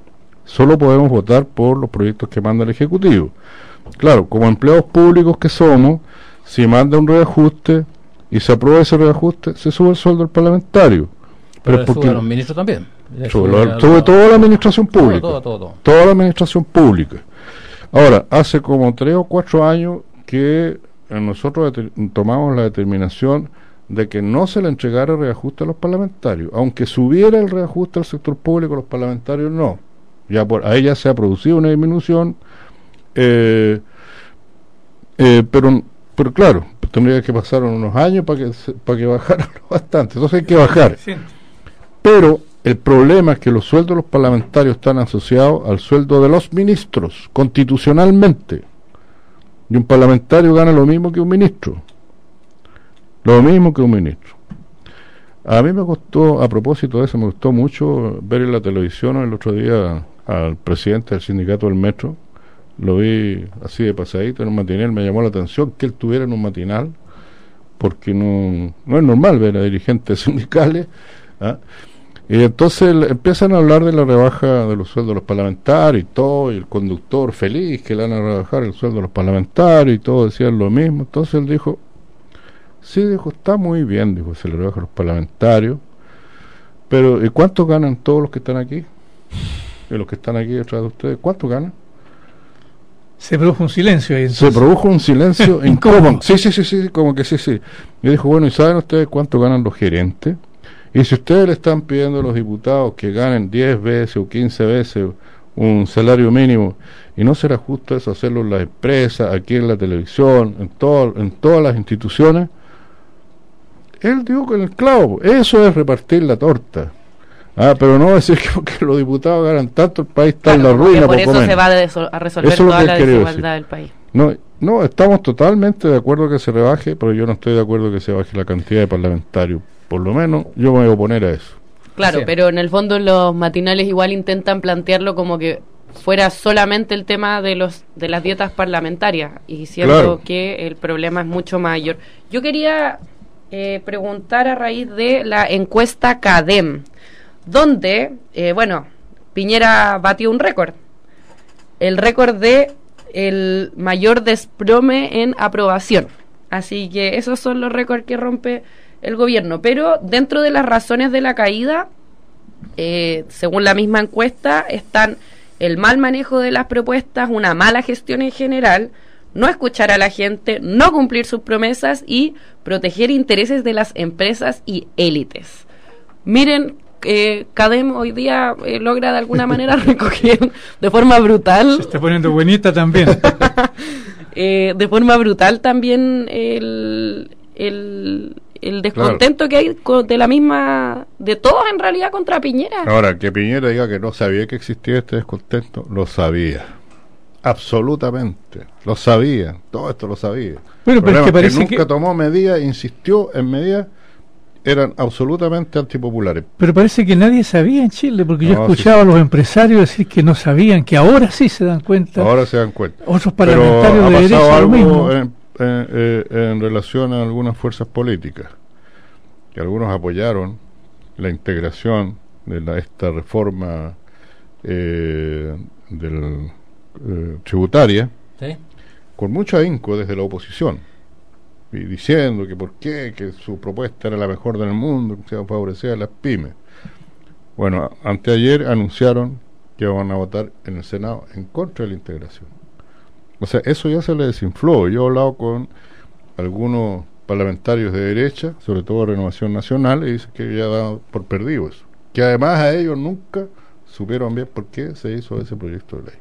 solo podemos votar por los proyectos que manda el Ejecutivo. Claro, como empleados públicos que somos, si manda un reajuste y se aprueba ese reajuste, se sube el sueldo del parlamentario. Pero, Pero sube a los ministros también. Sube, sube, sube toda la administración pública. Todo, todo, todo. Toda la administración pública. Ahora, hace como tres o cuatro años que nosotros tomamos la determinación de que no se le entregara reajuste a los parlamentarios. Aunque subiera el reajuste al sector público, los parlamentarios no. Ya por ahí ya se ha producido una disminución, eh, eh, pero pero claro, tendría que pasar unos años para que para que bajara bastante. Entonces hay que bajar. Pero el problema es que los sueldos de los parlamentarios están asociados al sueldo de los ministros, constitucionalmente. Y un parlamentario gana lo mismo que un ministro. Lo mismo que un ministro. A mí me costó, a propósito de eso, me gustó mucho ver en la televisión el otro día al presidente del sindicato del metro. Lo vi así de pasadito en un matinal, me llamó la atención que él tuviera en un matinal, porque no, no es normal ver a dirigentes sindicales, ¿ah? Y entonces empiezan a hablar de la rebaja de los sueldos de los parlamentarios y todo, y el conductor feliz que le van a rebajar el sueldo de los parlamentarios y todo, decían lo mismo. Entonces él dijo, sí, dijo, está muy bien, dijo, se le rebaja a los parlamentarios, pero ¿y cuánto ganan todos los que están aquí? Y los que están aquí detrás de ustedes, ¿cuánto ganan? Se produjo un silencio ahí. Entonces. Se produjo un silencio incómodo. Sí, sí, sí, sí, como que sí, sí. Y dijo, bueno, ¿y saben ustedes cuánto ganan los gerentes? Y si ustedes le están pidiendo a los diputados que ganen diez veces o quince veces un salario mínimo, y no será justo eso hacerlo en las empresas, aquí en la televisión, en, todo, en todas las instituciones, él dijo con el clavo, eso es repartir la torta. Ah, pero no decir que porque los diputados ganan tanto, el país está claro, en la ruina. Por eso menos. se va a resolver eso toda la desigualdad decir. del país. No, no, estamos totalmente de acuerdo que se rebaje, pero yo no estoy de acuerdo que se baje la cantidad de parlamentarios. Por lo menos yo me voy a oponer a eso. Claro, Sí. pero en el fondo los matinales igual intentan plantearlo como que fuera solamente el tema de los de las dietas parlamentarias, y siento Claro. que el problema es mucho mayor. Yo quería eh, preguntar a raíz de la encuesta CADEM, donde, eh, bueno, Piñera batió un récord, el récord de el mayor desprome en aprobación. Así que esos son los récords que rompe el gobierno. Pero dentro de las razones de la caída, eh, según la misma encuesta, están el mal manejo de las propuestas, una mala gestión en general, no escuchar a la gente, no cumplir sus promesas y proteger intereses de las empresas y élites. Miren, eh, CADEM hoy día eh, logra de alguna manera recoger de forma brutal. Se está poniendo buenita también. eh, de forma brutal también el, el, el descontento claro. que hay con, de la misma, de todos en realidad contra Piñera. Ahora, que Piñera diga que no sabía que existía este descontento, lo sabía. Absolutamente, lo sabía, todo esto lo sabía. Bueno, pero es que parece que nunca que... tomó medidas, insistió en medidas, eran absolutamente antipopulares. Pero parece que nadie sabía en Chile, porque no, yo escuchaba sí, a los empresarios decir que no sabían, que ahora sí se dan cuenta. Ahora se dan cuenta. Otros parlamentarios de derecha lo mismo. En, en, en, en relación a algunas fuerzas políticas, que algunos apoyaron la integración de la, esta reforma eh, del Eh, tributaria, ¿sí? Con mucho ahínco desde la oposición, y diciendo que por qué, que su propuesta era la mejor del mundo, que se favorecía a las pymes. Bueno, anteayer anunciaron que van a votar en el Senado en contra de la integración. O sea, eso ya se le desinfló. Yo he hablado con algunos parlamentarios de derecha, sobre todo de Renovación Nacional, y dicen que ya da por perdido eso, que además a ellos nunca supieron bien por qué se hizo ese proyecto de ley.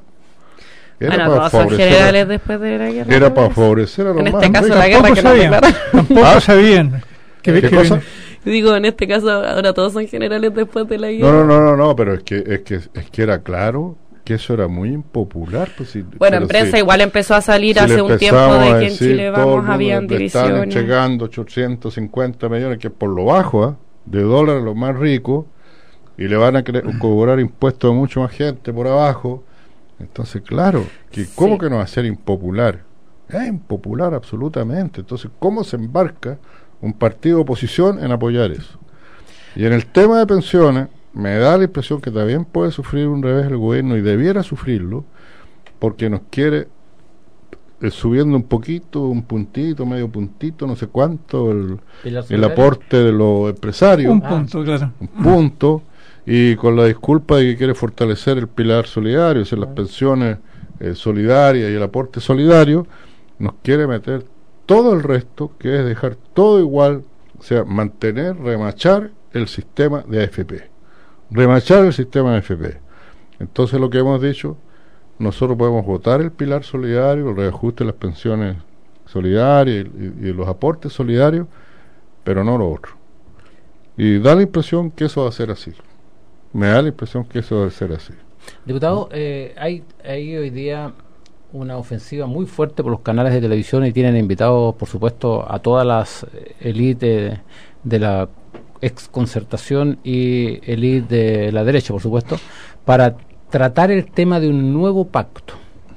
Era bueno, todos son generales después de la guerra. Era para favorecer a los en más este caso la guerra que sabían, no tampoco ¿Ah? sabían. ¿Qué, ¿Qué, ¿Qué cosa? Digo, en este caso ahora todos son generales después de la guerra. No, no, no, no, no pero es que es que es que era claro que eso era muy impopular. Pues, si, bueno, en prensa si, igual empezó a salir si hace un tiempo de que en Chile vamos habían divisiones. Están entregando ochocientos cincuenta millones, que por lo bajo, ¿eh? de dólares, los más ricos, y le van a cobrar impuestos a mucha más gente por abajo. Entonces, claro, que ¿cómo sí. que no va a ser impopular? Es impopular absolutamente. Entonces, ¿cómo se embarca un partido de oposición en apoyar eso? Y en el tema de pensiones, me da la impresión que también puede sufrir un revés el gobierno, y debiera sufrirlo, porque nos quiere eh, subiendo un poquito, un puntito, medio puntito, no sé cuánto, el, el aporte de los empresarios. Un punto, ah. claro. Un punto, y con la disculpa de que quiere fortalecer el pilar solidario, o sea, las pensiones eh, solidarias y el aporte solidario, nos quiere meter todo el resto, que es dejar todo igual, o sea, mantener, remachar el sistema de A F P, remachar el sistema de A F P. Entonces, lo que hemos dicho, nosotros podemos votar el pilar solidario, el reajuste de las pensiones solidarias y, y los aportes solidarios, pero no lo otro. Y da la impresión que eso va a ser así. Me da la impresión que eso va a ser así. Diputado, eh, hay, hay hoy día una ofensiva muy fuerte por los canales de televisión, y tienen invitados, por supuesto, a todas las élites de la exconcertación y élite de la derecha, por supuesto, para tratar el tema de un nuevo pacto.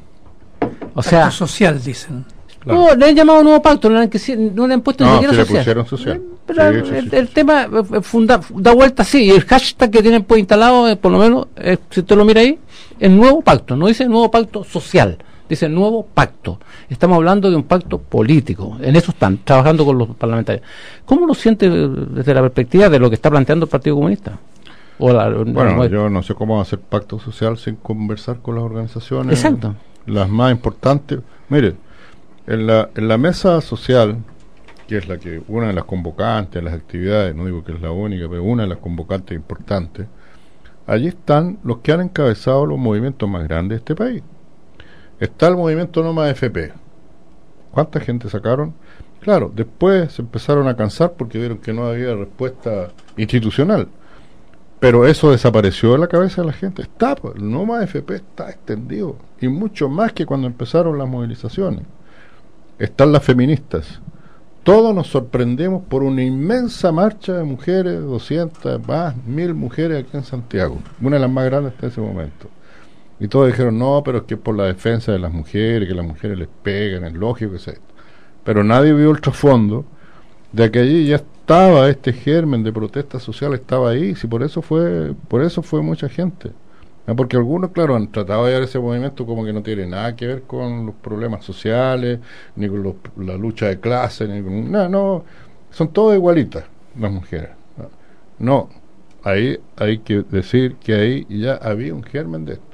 O pacto sea, social, dicen. Claro. No, le han llamado nuevo pacto, no le han, no le han puesto no, ni siquiera si social. Le pusieron social. Pero sí, el, sí, sí. el tema funda, da vuelta así, y el hashtag que tienen pues instalado, eh, por lo menos, eh, si usted lo mira ahí, el nuevo pacto, no dice nuevo pacto social, dice nuevo pacto. Estamos hablando de un pacto político, en eso están trabajando con los parlamentarios. ¿Cómo lo siente desde la perspectiva de lo que está planteando el Partido Comunista? O la, bueno, no, yo no sé cómo hacer pacto social sin conversar con las organizaciones. Exacto. Las más importantes. Miren, en la, en la mesa social, que es la que una de las convocantes de las actividades, no digo que es la única, pero una de las convocantes importantes, allí están los que han encabezado los movimientos más grandes de este país. Está el movimiento No Más A F P. ¿Cuánta gente sacaron? Claro, después se empezaron a cansar porque vieron que no había respuesta institucional, pero eso desapareció de la cabeza de la gente. Está, pues, el No Más A F P está extendido, y mucho más que cuando empezaron las movilizaciones. Están las feministas. Todos nos sorprendemos por una inmensa marcha de mujeres, doscientas, más, mil mujeres aquí en Santiago, una de las más grandes hasta ese momento. Y todos dijeron, no, pero es que es por la defensa de las mujeres, que las mujeres les pegan, es lógico que sea esto. Pero nadie vio el trasfondo de que allí ya estaba este germen de protesta social, estaba ahí, si por eso fue, por eso fue mucha gente. ¿No? Porque algunos, claro, han tratado de llevar ese movimiento como que no tiene nada que ver con los problemas sociales, ni con los, la lucha de clase, ni con nada, no, son todas igualitas las mujeres. No, ahí hay que decir que ahí ya había un germen de esto.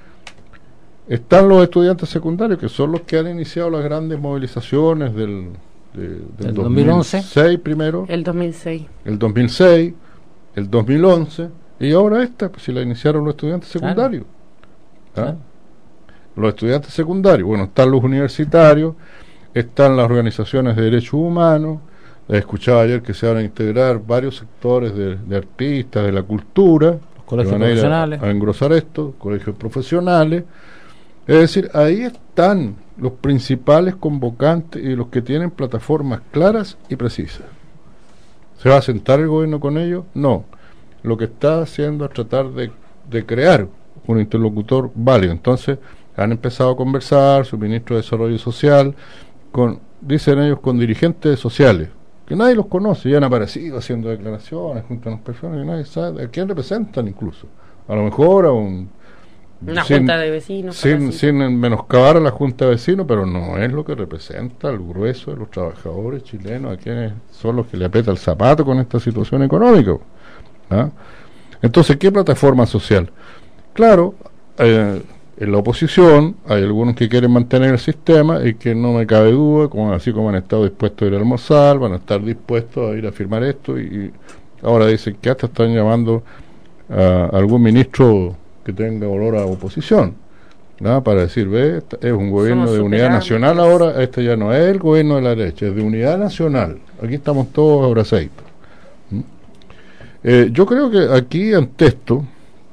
Están los estudiantes secundarios, que son los que han iniciado las grandes movilizaciones del, de, del ¿El dos mil seis primero, el dos mil seis, el dos mil seis, el dos mil once, y ahora esta, pues si la iniciaron los estudiantes secundarios. Claro. ¿Ah? Claro. Los estudiantes secundarios, bueno, están los universitarios, están las organizaciones de derechos humanos. Escuchaba ayer que se van a integrar varios sectores de, de artistas, de la cultura, los colegios van a ir profesionales, a, a engrosar esto, colegios profesionales. Es decir, ahí están los principales convocantes y los que tienen plataformas claras y precisas. ¿Se va a sentar el gobierno con ellos? No. Lo que está haciendo es tratar de, de crear un interlocutor válido. Entonces, han empezado a conversar, su ministro de Desarrollo Social, con, dicen ellos, con dirigentes sociales, que nadie los conoce, y han aparecido haciendo declaraciones junto a las personas que nadie sabe a quién representan incluso. A lo mejor a un... una sin, junta de vecinos. Sin, sin menoscabar a la junta de vecinos, pero no es lo que representa el grueso de los trabajadores chilenos, a quienes son los que le aprieta el zapato con esta situación económica. ¿Ah? Entonces, ¿qué plataforma social? Claro, eh, en la oposición hay algunos que quieren mantener el sistema y que no me cabe duda, como, así como han estado dispuestos a ir a almorzar, van a estar dispuestos a ir a firmar esto, y, y ahora dicen que hasta están llamando a algún ministro que tenga olor a oposición, ¿no? Para decir, ve, es un gobierno Somos de unidad nacional ahora, este ya no es el gobierno de la derecha, es de unidad nacional, aquí estamos todos abrazaditos. ¿Mm? Eh, yo creo que aquí, ante esto,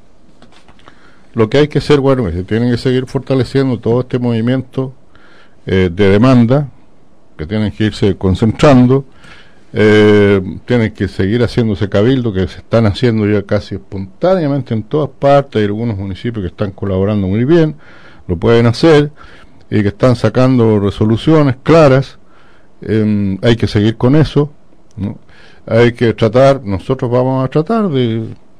lo que hay que hacer, bueno, es que tienen que seguir fortaleciendo todo este movimiento eh, de demanda, que tienen que irse concentrando, eh, tienen que seguir haciéndose cabildo, que se están haciendo ya casi espontáneamente en todas partes. Hay algunos municipios que están colaborando muy bien, lo pueden hacer, y que están sacando resoluciones claras. Eh, hay que seguir con eso, ¿no? Hay que tratar, nosotros vamos a tratar de...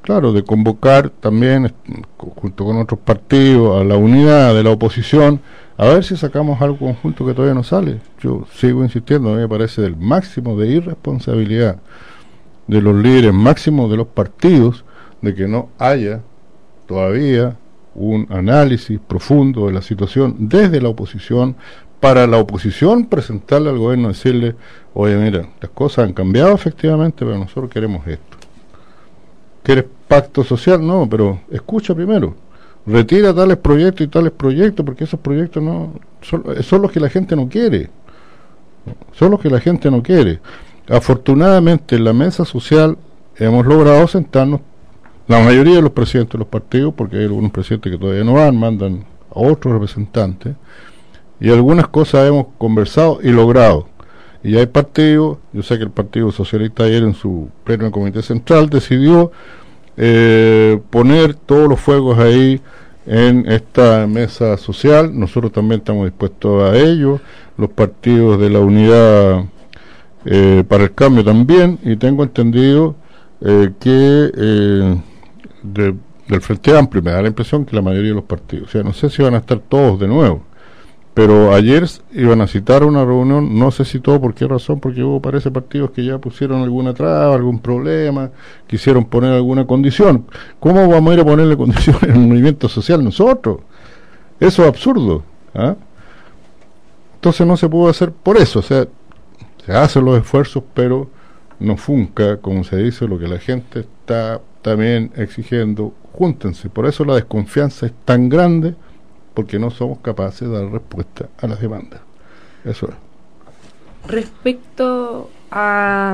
claro, de convocar también, junto con otros partidos, a la unidad de la oposición, a ver si sacamos algo conjunto que todavía no sale. Yo sigo insistiendo, a mí me parece del máximo de irresponsabilidad de los líderes máximos de los partidos, de que no haya todavía un análisis profundo de la situación desde la oposición, para la oposición presentarle al gobierno, decirle, oye, mira, las cosas han cambiado efectivamente, pero nosotros queremos esto. ¿Quieres pacto social? No, pero escucha primero, retira tales proyectos y tales proyectos, porque esos proyectos no son, son los que la gente no quiere, son los que la gente no quiere. Afortunadamente en la mesa social hemos logrado sentarnos la mayoría de los presidentes de los partidos, porque hay algunos presidentes que todavía no van, mandan a otros representantes, y algunas cosas hemos conversado y logrado. Y hay partidos, yo sé que el Partido Socialista ayer en su pleno del Comité Central decidió eh, poner todos los fuegos ahí en esta mesa social. Nosotros también estamos dispuestos a ello, los partidos de la Unidad eh, para el Cambio también, y tengo entendido eh, que eh, de, del Frente Amplio me da la impresión que la mayoría de los partidos, o sea, no sé si van a estar todos de nuevo, pero ayer iban a citar una reunión, no se citó, ¿por qué razón? Porque hubo, parece, partidos que ya pusieron alguna traba, algún problema, quisieron poner alguna condición. ¿Cómo vamos a ir a ponerle condiciones en el movimiento social nosotros? Eso es absurdo, ¿ah? Entonces no se pudo hacer por eso, o sea, se hacen los esfuerzos, pero no funca, como se dice, lo que la gente está también exigiendo. Júntense, por eso la desconfianza es tan grande, porque no somos capaces de dar respuesta a las demandas. Eso es. Respecto a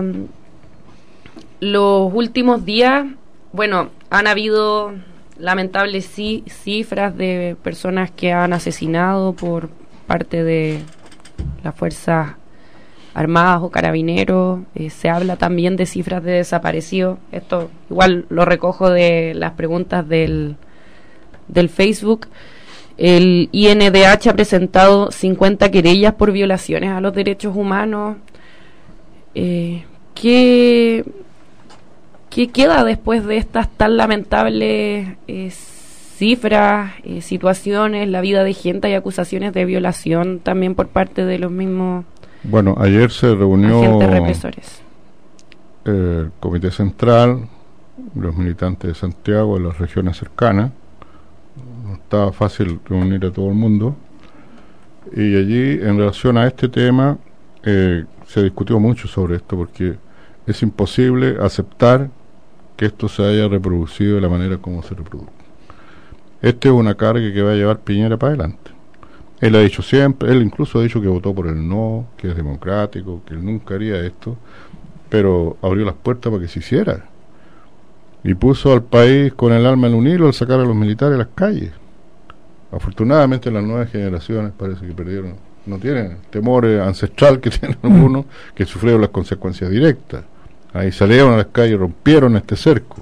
los últimos días, bueno, han habido lamentables ci- cifras de personas que han asesinado por parte de las Fuerzas Armadas o Carabineros. Eh, se habla también de cifras de desaparecidos. Esto igual lo recojo de las preguntas del, del Facebook. El I N D H ha presentado cincuenta querellas por violaciones a los derechos humanos. Eh, ¿qué, ¿Qué queda después de estas tan lamentables eh, cifras, eh, situaciones, la vida de gente y acusaciones de violación también por parte de los mismos Bueno, ayer se reunió agentes represores? Eh, el Comité Central, los militantes de Santiago, de las regiones cercanas. No estaba fácil reunir a todo el mundo, y allí, en relación a este tema, eh, se discutió mucho sobre esto, porque es imposible aceptar que esto se haya reproducido de la manera como se reprodujo. Esta es una carga que va a llevar Piñera para adelante. Él ha dicho siempre, él incluso ha dicho que votó por el no, que es democrático, que él nunca haría esto, pero abrió las puertas para que se hiciera, y puso al país con el alma en un hilo al sacar a los militares a las calles. Afortunadamente las nuevas generaciones parece que perdieron, no tienen el temor ancestral que tienen algunos, que sufrieron las consecuencias directas. Ahí salieron a las calles y rompieron este cerco.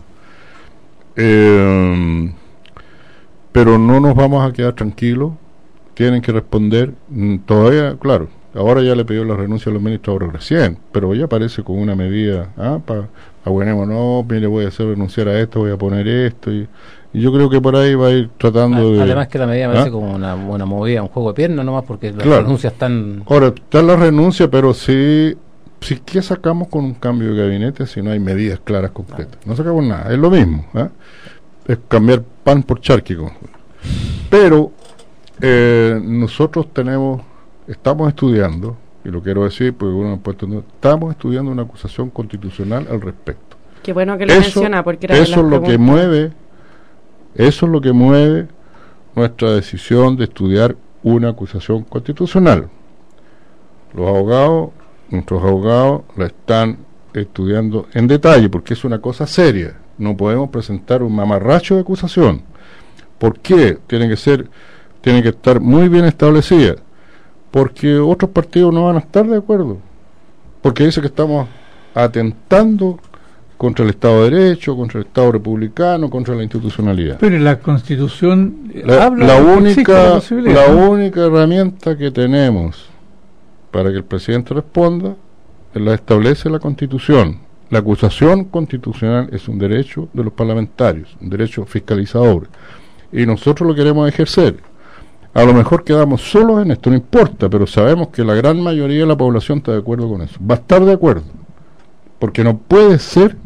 Eh, pero no nos vamos a quedar tranquilos, tienen que responder. Todavía, claro, ahora ya le pidió la renuncia a los ministros ahora recién, pero ya aparece con una medida, ah, para abuenemos, no, mire, voy a hacer renunciar a esto, voy a poner esto, y, y yo creo que por ahí va a ir tratando Además de... Además que la medida me ¿ah? parece como una, una movida, un juego de piernas nomás, porque las Claro. renuncias están... Ahora, está la renuncia, pero sí, sí, ¿qué sacamos con un cambio de gabinete si no hay medidas claras, concretas? No sacamos nada, es lo mismo, ¿ah? Es cambiar pan por charqui. Pero eh, nosotros tenemos, estamos estudiando, y lo quiero decir porque uno ha puesto, estamos estudiando una acusación constitucional al respecto. Qué bueno que lo Eso, menciona, porque era de eso las es lo que preguntas. mueve, eso es lo que mueve nuestra decisión de estudiar una acusación constitucional. Los abogados, nuestros abogados, la están estudiando en detalle, porque es una cosa seria. No podemos presentar un mamarracho de acusación. ¿Por qué? Tiene que ser, tiene que estar muy bien establecida, porque otros partidos no van a estar de acuerdo, porque dice que estamos atentando contra el Estado de Derecho, contra el Estado republicano, contra la institucionalidad. Pero la Constitución La, habla la de que existe única, la posibilidad, la ¿no? única herramienta que tenemos para que el presidente responda la establece la Constitución, La acusación constitucional es un derecho de los parlamentarios, un derecho fiscalizador, y nosotros lo queremos ejercer. A lo mejor quedamos solos en esto, no importa, pero sabemos que la gran mayoría de la población está de acuerdo con eso. Va a estar de acuerdo, porque no puede ser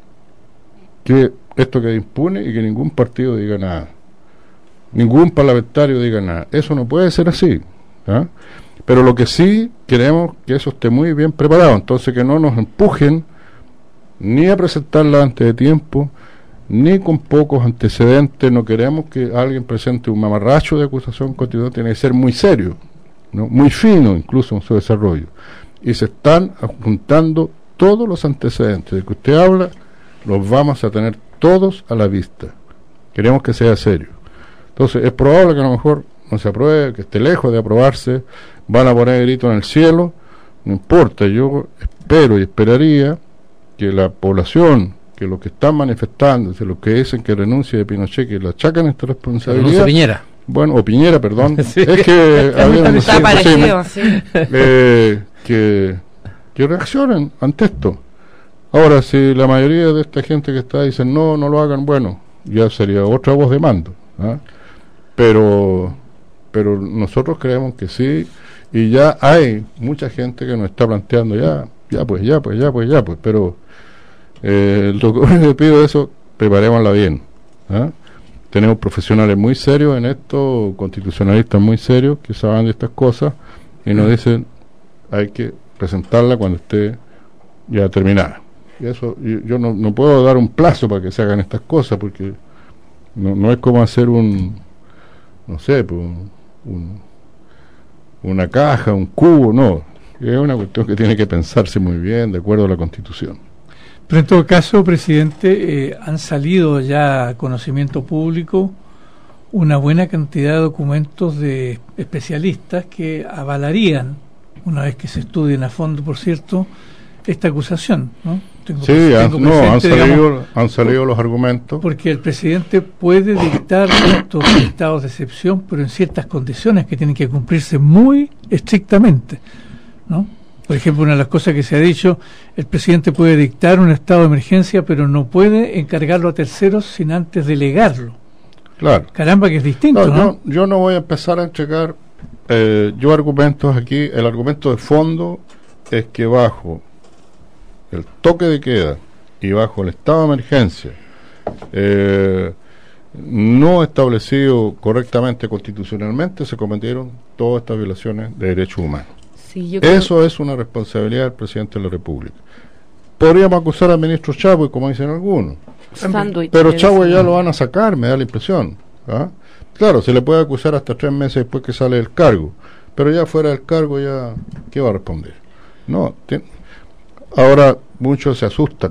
que esto quede impune y que ningún partido diga nada, ningún parlamentario diga nada. Eso no puede ser así, ¿eh? Pero lo que sí queremos que eso esté muy bien preparado, entonces que no nos empujen ni a presentarla antes de tiempo, ni con pocos antecedentes. No queremos que alguien presente un mamarracho de acusación constitucional, tiene que ser muy serio, ¿no? Muy fino incluso en su desarrollo, y se están juntando todos los antecedentes de que usted habla, los vamos a tener todos a la vista. Queremos que sea serio. Entonces es probable que a lo mejor no se apruebe, que esté lejos de aprobarse, van a poner grito en el cielo, no importa. Yo espero y esperaría que la población, que los que están manifestando, los que dicen que renuncie de Pinochet, que le achacan esta responsabilidad, Piñera. Bueno, o Piñera, perdón, Sí. es que había Está sí, parecido, sí, sí. eh, que, que reaccionen ante esto. Ahora, si la mayoría de esta gente que está dicen no, no lo hagan, bueno, ya sería otra voz de mando, ¿eh? pero pero nosotros creemos que sí, y ya hay mucha gente que nos está planteando ya, ya pues, ya pues, ya pues, ya pues, pero eh, lo que les pido es eso, preparémosla bien, ¿eh? Tenemos profesionales muy serios en esto, constitucionalistas muy serios que saben de estas cosas y nos dicen hay que presentarla cuando esté ya terminada. Y eso, yo, yo no, no puedo dar un plazo para que se hagan estas cosas, porque no, no es como hacer un, no sé, pues, un, una caja, un cubo, no. Es una cuestión que tiene que pensarse muy bien, de acuerdo a la Constitución. Pero en todo caso, presidente, eh, han salido ya a conocimiento público una buena cantidad de documentos de especialistas que avalarían, una vez que se estudien a fondo, por cierto, esta acusación, ¿no? Tengo, sí, tengo han, no, presente, han salido, digamos, han salido los argumentos. porque el presidente puede dictar estos estados de excepción, pero en ciertas condiciones que tienen que cumplirse muy estrictamente, ¿no? Por ejemplo, una de las cosas que se ha dicho, el presidente puede dictar un estado de emergencia, pero no puede encargarlo a terceros sin antes delegarlo. Claro. Caramba, que es distinto, No, ¿no? yo, yo no voy a empezar a entregar eh, yo argumentos aquí. El argumento de fondo es que bajo el toque de queda y bajo el estado de emergencia eh, no establecido correctamente constitucionalmente, se cometieron todas estas violaciones de derechos humanos. Sí, yo creo- Eso es una responsabilidad del presidente de la República. Podríamos acusar al ministro Chávez, como dicen algunos, Sándwich, pero le Chávez decía. ya lo van a sacar, me da la impresión, ¿ah? Claro, se le puede acusar hasta tres meses después que sale del cargo, pero ya fuera del cargo, ya ¿qué va a responder? No, ti- ahora muchos se asustan,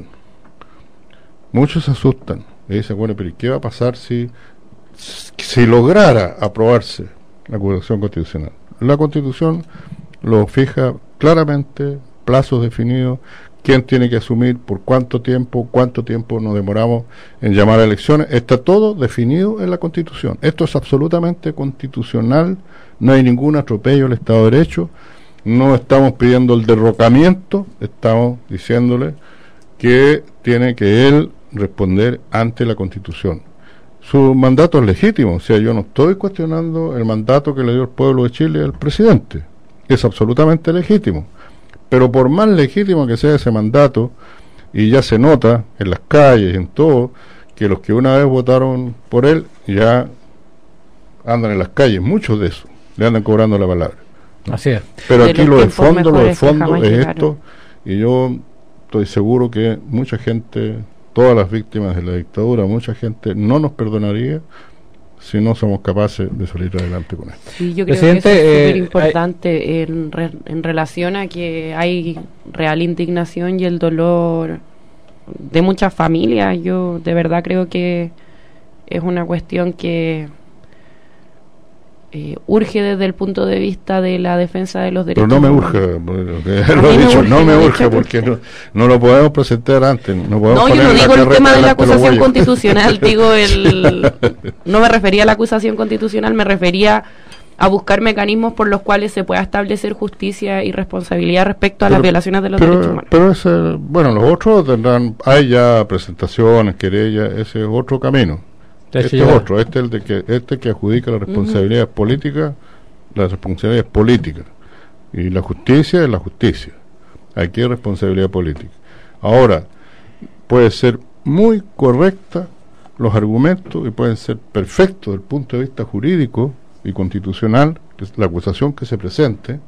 muchos se asustan y dicen, bueno, pero ¿y qué va a pasar si si lograra aprobarse la acusación constitucional? La Constitución lo fija claramente, plazos definidos, quién tiene que asumir, por cuánto tiempo, cuánto tiempo nos demoramos en llamar a elecciones. Está todo definido en la Constitución. Esto es absolutamente constitucional, no hay ningún atropello al Estado de Derecho, no estamos pidiendo el derrocamiento, estamos diciéndole que tiene que él responder ante la Constitución. Su mandato es legítimo, o sea, yo no estoy cuestionando el mandato que le dio el pueblo de Chile al presidente, es absolutamente legítimo, pero por más legítimo que sea ese mandato, y ya se nota en las calles, en todo, que los que una vez votaron por él ya andan en las calles, muchos de esos, le andan cobrando la palabra. Así es. Pero De aquí los lo de tiempos fondo, lo de mejores que fondo jamás es llegaron. esto, y yo estoy seguro que mucha gente, todas las víctimas de la dictadura, mucha gente no nos perdonaría si no somos capaces de salir adelante con esto. Sí, yo creo Presidente, que eso es eh, súper importante en, re- en relación a que hay real indignación y el dolor de muchas familias. Yo de verdad creo que es una cuestión que eh, urge desde el punto de vista de la defensa de los Pero derechos no me humanos. urge, porque A lo mí he me dicho, urge, no me lo he urge dicho porque no, porque- no lo podemos presentar antes, no podemos No, yo poner no la digo el carreta tema de la delante los acusación bueyes. constitucional, digo el... No me refería a la acusación constitucional, me refería a buscar mecanismos por los cuales se pueda establecer justicia y responsabilidad respecto a pero, las violaciones de los pero, derechos humanos. Pero ese, bueno, los otros tendrán, hay ya presentaciones, querellas, ese es otro camino. Este es otro, este es el de que, este que adjudica la responsabilidad uh-huh. política, la responsabilidad es política. Y la justicia es la justicia. Aquí hay responsabilidad política. Ahora, puede ser muy correcta los argumentos y pueden ser perfectos desde el punto de vista jurídico y constitucional, que es la acusación que se presente,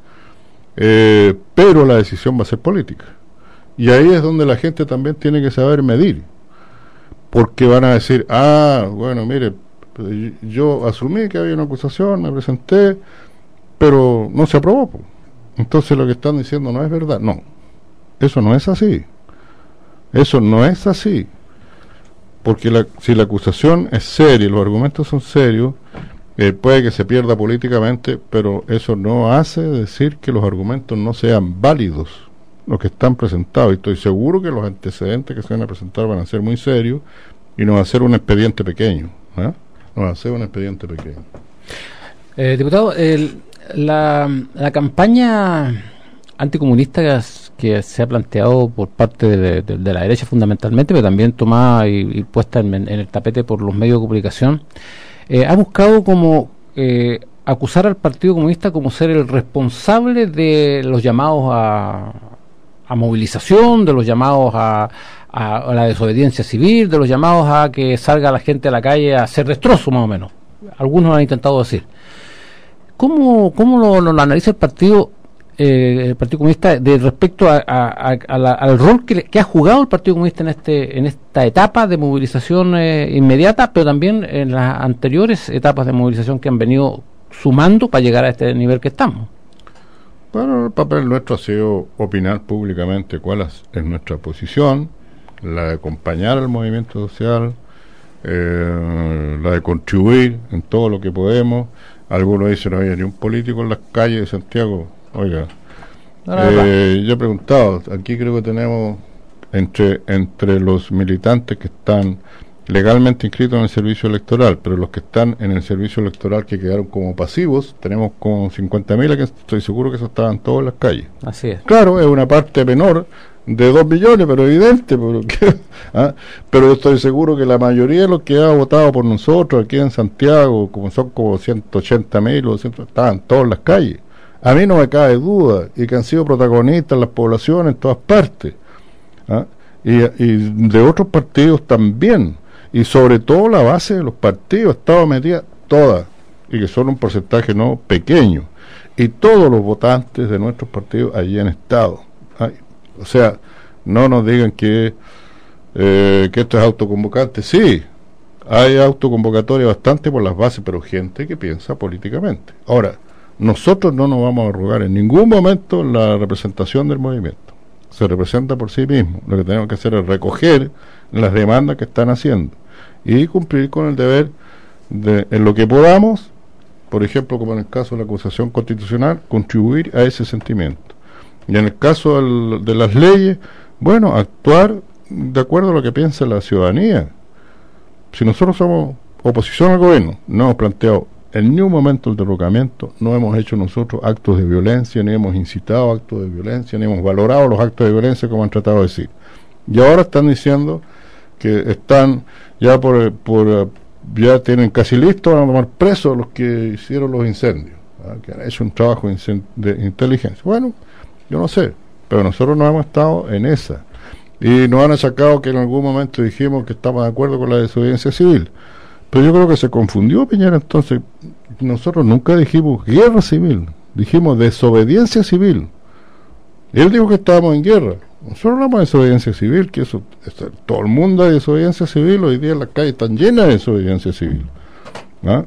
eh, pero la decisión va a ser política. Y ahí es donde la gente también tiene que saber medir, porque van a decir, ah, bueno, mire, yo asumí que había una acusación, me presenté, pero no se aprobó. Entonces lo que están diciendo no es verdad. No, eso no es así. Eso no es así. Porque la, si la acusación es seria y los argumentos son serios, eh, puede que se pierda políticamente, pero eso no hace decir que los argumentos no sean válidos, los que están presentados. Y estoy seguro que los antecedentes que se van a presentar van a ser muy serios y no va a ser un expediente pequeño. ¿eh? No va a ser un expediente pequeño. Eh, diputado, el, la, la campaña anticomunista que se ha planteado por parte de, de, de la derecha fundamentalmente, pero también tomada y, y puesta en, en el tapete por los medios de comunicación, eh, ha buscado como eh, acusar al Partido Comunista como ser el responsable de los llamados a, a movilización, de los llamados a, a, a la desobediencia civil, de los llamados a que salga la gente a la calle a hacer destrozo, más o menos. Algunos lo han intentado decir. ¿Cómo, cómo lo, lo analiza el Partido Eh, el Partido Comunista de respecto a, a, a la, al rol que, que ha jugado el Partido Comunista en este en esta etapa de movilización eh, inmediata, pero también en las anteriores etapas de movilización que han venido sumando para llegar a este nivel que estamos? Bueno, el papel nuestro ha sido opinar públicamente cuál es nuestra posición, la de acompañar al movimiento social, eh, la de contribuir en todo lo que podemos. Algunos dicen, no había ni un político en las calles de Santiago. Oiga, eh, yo he preguntado, aquí creo que tenemos entre entre los militantes que están legalmente inscritos en el servicio electoral, pero los que están en el servicio electoral que quedaron como pasivos, tenemos como cincuenta mil, que estoy seguro que eso estaban todos en las calles. Así es. Claro, es una parte menor de dos millones, pero evidente, porque, ¿ah? Pero yo estoy seguro que la mayoría de los que han votado por nosotros aquí en Santiago, como son como ciento ochenta mil, estaban todos en las calles. A mí no me cabe duda, y que han sido protagonistas las poblaciones en todas partes, ¿ah? y, y de otros partidos también, y sobre todo la base de los partidos ha estado metida toda, y que son un porcentaje no pequeño, y todos los votantes de nuestros partidos allí han estado. ¿ah? O sea, no nos digan que, eh, que esto es autoconvocante. Sí, hay autoconvocatoria bastante por las bases, pero gente que piensa políticamente. Ahora, nosotros no nos vamos a arrogar en ningún momento la representación del movimiento. Se representa por sí mismo. Lo que tenemos que hacer es recoger las demandas que están haciendo y cumplir con el deber de, en lo que podamos, por ejemplo, como en el caso de la acusación constitucional, contribuir a ese sentimiento. Y en el caso del, de las leyes, bueno, actuar de acuerdo a lo que piensa la ciudadanía. Si nosotros somos oposición al gobierno, no hemos planteado en ningún momento el derrocamiento, no hemos hecho nosotros actos de violencia, ni hemos incitado actos de violencia, ni hemos valorado los actos de violencia como han tratado de decir. Y ahora están diciendo que están ya por, por ya tienen casi listo, van a tomar presos los que hicieron los incendios, ¿ah? Que han hecho un trabajo de inteligencia. Bueno, yo no sé, pero nosotros no hemos estado en esa. Y nos han achacado que en algún momento dijimos que estamos de acuerdo con la desobediencia civil. Pero yo creo que se confundió Piñera. Entonces nosotros nunca dijimos guerra civil, dijimos desobediencia civil. Él dijo que estábamos en guerra, nosotros hablamos de desobediencia civil, que eso, eso todo el mundo hay desobediencia civil. Hoy día las calles están llenas de desobediencia civil, ¿ah?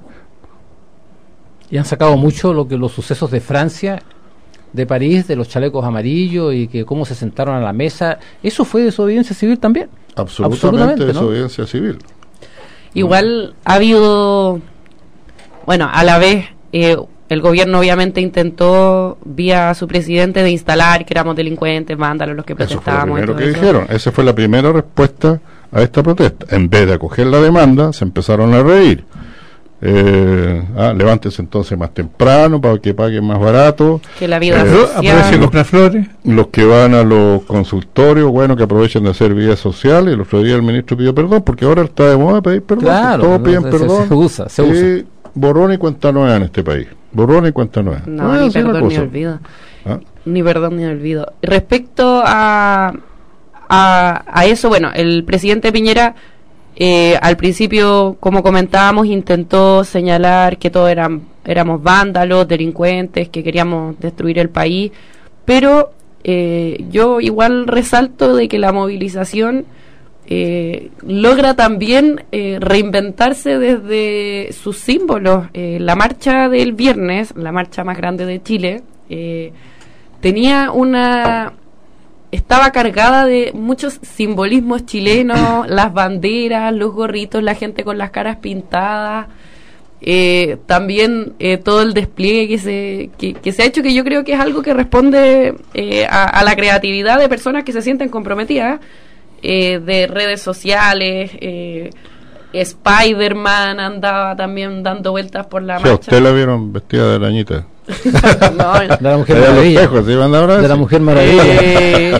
Y han sacado mucho lo que los sucesos de Francia, de París, de los chalecos amarillos y que cómo se sentaron a la mesa. Eso fue desobediencia civil también. Absolutamente, Absolutamente desobediencia, ¿no? Civil. Igual ha habido, bueno, a la vez eh, el gobierno obviamente intentó vía su presidente de instalar que éramos delincuentes, vándalos los que protestábamos. Eso fue lo primero que dijeron. Esa fue la primera respuesta a esta protesta. En vez de acoger la demanda, se empezaron a reír. Eh, ah, levántense entonces más temprano para que paguen más barato. Que la vida Eh, social. Aprovechen comprar flores. Los que van a los consultorios, bueno, que aprovechen de hacer vida social. Y el otro día el ministro pidió perdón, porque ahora está de moda pedir perdón. Claro, todos no, piden se- perdón. se usa, se usa. Y borrón y cuenta nueva en este país. Borrón y cuenta nueva. No, Voy a ni decir una perdón ni cosa. olvido. ¿Ah? Ni perdón ni olvido. Respecto a, a, a eso, bueno, el presidente Piñera eh, al principio, como comentábamos, intentó señalar que todos eran, éramos vándalos, delincuentes, que queríamos destruir el país, pero eh, yo igual resalto de que la movilización eh, logra también eh, reinventarse desde sus símbolos. Eh, la marcha del viernes, la marcha más grande de Chile, eh, tenía una... estaba cargada de muchos simbolismos chilenos, las banderas, los gorritos, la gente con las caras pintadas, eh, también eh, todo el despliegue que se, que, que se ha hecho, que yo creo que es algo que responde eh, a, a la creatividad de personas que se sienten comprometidas, eh, de redes sociales. eh, Spider-Man andaba también dando vueltas por la Sí, a marcha. usted la vieron vestida de arañita. No, De la Mujer Allá en los Maravilla. Tejos, ¿sí van ahora? De la Sí. Mujer Maravilla. Eh,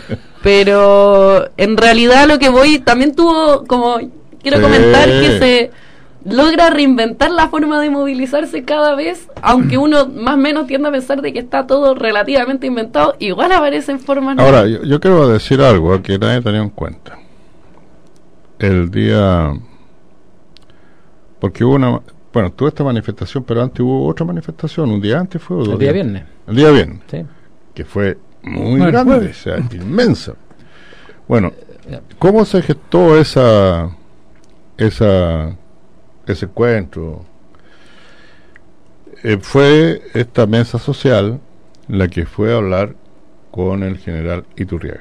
pero en realidad lo que voy también tuvo como quiero Sí. comentar que se logra reinventar la forma de movilizarse cada vez, aunque uno más o menos tiende a pensar de que está todo relativamente inventado, igual aparecen formas Ahora, nuevas. yo, yo quiero decir algo que nadie tenía en cuenta. El día... Porque hubo una... Bueno, tuve esta manifestación, pero antes hubo otra manifestación. ¿Un día antes fue? o dos El día días? viernes. El día viernes. Sí. Que fue muy No, el grande, jueves. o sea, inmensa. Bueno, Ya. ¿cómo se gestó esa... esa ese encuentro? Eh, fue esta mesa social la que fue a hablar con el general Iturriaga,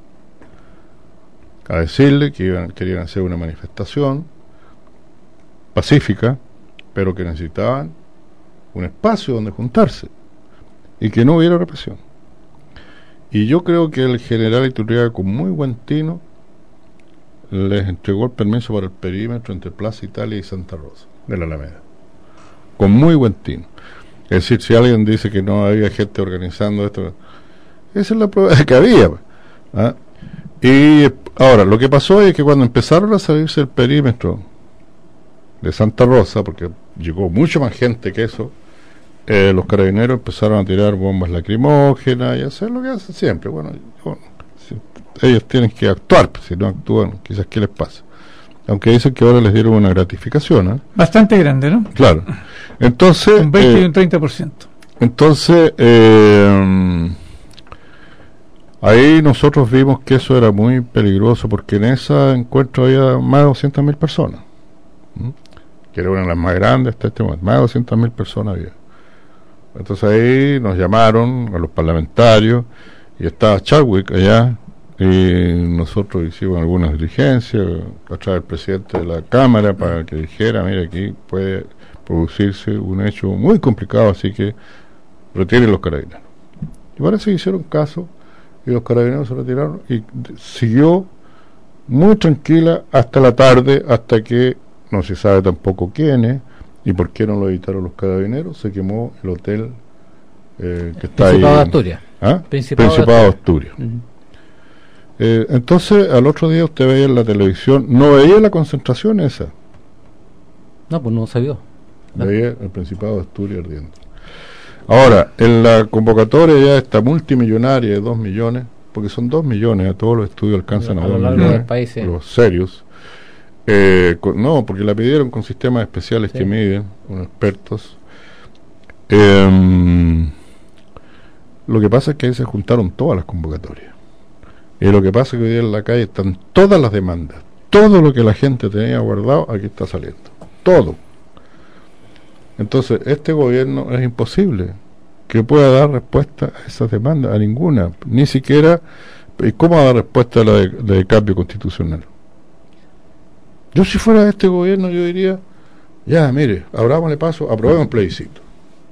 a decirle que iban, querían hacer una manifestación pacífica, pero que necesitaban un espacio donde juntarse y que no hubiera represión. Y yo creo que el general Iturriaga, con muy buen tino, les entregó el permiso para el perímetro entre Plaza Italia y Santa Rosa de la Alameda, con muy buen tino. Es decir, si alguien dice que no había gente organizando esto, esa es la prueba de que había. ¿Ah? Y ahora, lo que pasó es que cuando empezaron a salirse el perímetro de Santa Rosa, porque llegó mucho más gente que eso, eh, los carabineros empezaron a tirar bombas lacrimógenas y hacer lo que hacen siempre. Bueno, bueno, si ellos tienen que actuar, pues, si no actúan, quizás qué les pasa. Aunque dicen que ahora les dieron una gratificación, ¿eh? Bastante grande, ¿no? Claro. Entonces, Un veinte eh, y un treinta por ciento. entonces eh, ahí nosotros vimos que eso era muy peligroso, porque en ese encuentro había más de doscientas mil personas, ¿m? que era una de las más grandes hasta este momento. Más de doscientas mil personas había. Entonces ahí nos llamaron a los parlamentarios y estaba Chadwick allá, y nosotros hicimos algunas diligencias a través del presidente de la Cámara para que dijera: mire, aquí puede producirse un hecho muy complicado, así que retiren los carabineros. Y parece que hicieron caso y los carabineros se retiraron, y d- siguió muy tranquila hasta la tarde, hasta que no se sabe tampoco quiénes y por qué no lo evitaron los carabineros. Se quemó el hotel eh, que está Principado ahí. de Asturias. ¿Ah? Principado de Principado de Asturias. Asturias. Eh, entonces, al otro día usted veía en la televisión, no veía la concentración esa, No, pues no se vio. ¿no? veía el Principado de Asturias ardiendo. Ahora, en la convocatoria ya está multimillonaria de dos millones, porque son dos millones, a todos los estudios alcanzan a, A lo dos largo millones, del país, sí. los serios. Eh, con- no, porque la pidieron con sistemas especiales Sí. que miden, con expertos. Eh, lo que pasa es que ahí se juntaron todas las convocatorias. Y lo que pasa es que hoy día en la calle están todas las demandas. Todo lo que la gente tenía guardado, aquí está saliendo. Todo. Entonces, este gobierno es imposible que pueda dar respuesta a esas demandas, a ninguna. Ni siquiera, ¿y cómo va a dar respuesta a la de, la de cambio constitucional? Yo, si fuera este gobierno, yo diría: ya, mire, abrámosle paso, aprobemos el plebiscito.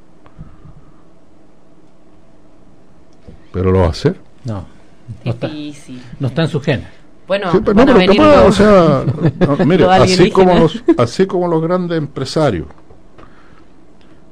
¿Pero lo va a hacer? No. No está, Difícil. no está en sus genes. Bueno, Sí, pero van no, a pero venir capaz, los- o sea, no, mire, los así como alienígenas. los, así como los grandes empresarios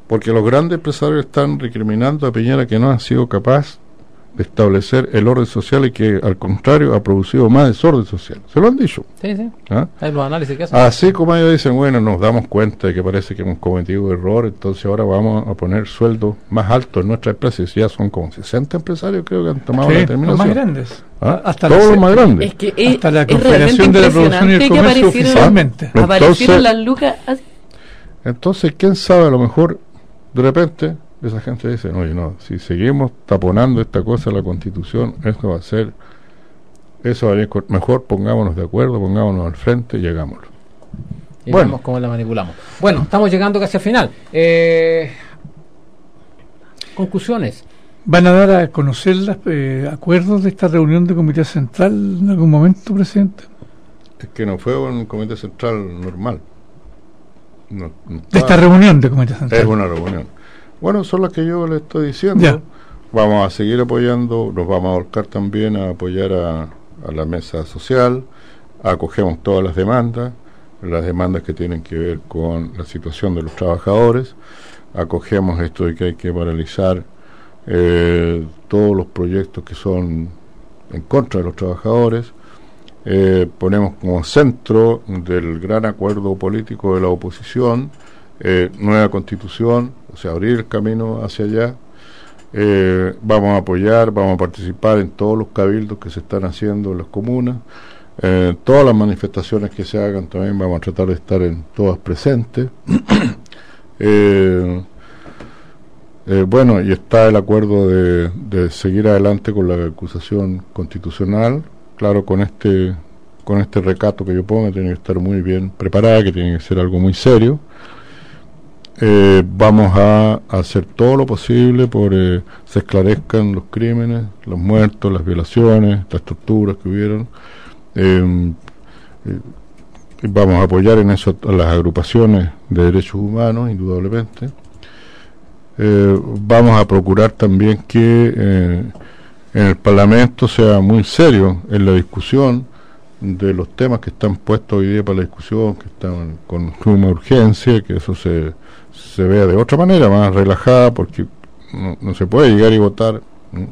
porque los grandes empresarios están recriminando a Piñera que no ha sido capaz de establecer el orden social y que al contrario ha producido más desorden social. Se lo han dicho. Sí, sí. ¿Ah? Hay los análisis que hacen. Así como ellos dicen, bueno, nos damos cuenta de que parece que hemos cometido error, entonces ahora vamos a poner sueldos más altos en nuestras empresas. Ya son como sesenta empresarios, creo que han tomado Sí, la los determinación. más grandes. ¿Ah? Hasta Todos la- los más grandes. Es que es, Hasta la es Confederación realmente de la Producción y el impresionante que Comercio aparecieron, oficialmente. aparecieron Entonces- las lucas así. Entonces, quién sabe, a lo mejor de repente esa gente dice, oye, no, si seguimos taponando esta cosa en la Constitución, esto va a ser, eso va a ir, con- mejor pongámonos de acuerdo, pongámonos al frente y hagámoslo. Y Bueno. vemos cómo la manipulamos. Bueno, estamos llegando casi al final. Eh, conclusiones. ¿Van a dar a conocer los eh, acuerdos de esta reunión de Comité Central en algún momento, presidente? Es que no fue un comité central normal. No, no De estaba- esta reunión de Comité Central. Es una reunión. Bueno, son las que yo le estoy diciendo. Ya. Vamos a seguir apoyando, nos vamos a volcar también a apoyar a, a la mesa social, acogemos todas las demandas, las demandas que tienen que ver con la situación de los trabajadores, acogemos esto de que hay que paralizar eh, todos los proyectos que son en contra de los trabajadores, eh, ponemos como centro del gran acuerdo político de la oposición, eh, nueva constitución, o sea, abrir el camino hacia allá. Eh, vamos a apoyar, vamos a participar en todos los cabildos que se están haciendo en las comunas, eh, todas las manifestaciones que se hagan también vamos a tratar de estar en todas presentes. eh, eh, bueno, y está el acuerdo de, de seguir adelante con la acusación constitucional, claro, con este con este recato que yo pongo, tiene que estar muy bien preparada, que tiene que ser algo muy serio. Eh, vamos a hacer todo lo posible por eh, se esclarezcan los crímenes, los muertos, las violaciones, las torturas que hubieron. Eh, eh, vamos a apoyar en eso a las agrupaciones de derechos humanos, indudablemente. Eh, vamos a procurar también que eh, en el Parlamento sea muy serio en la discusión de los temas que están puestos hoy día para la discusión, que están con suma urgencia, que eso se se vea de otra manera, más relajada, porque no, no se puede llegar y votar, ¿no?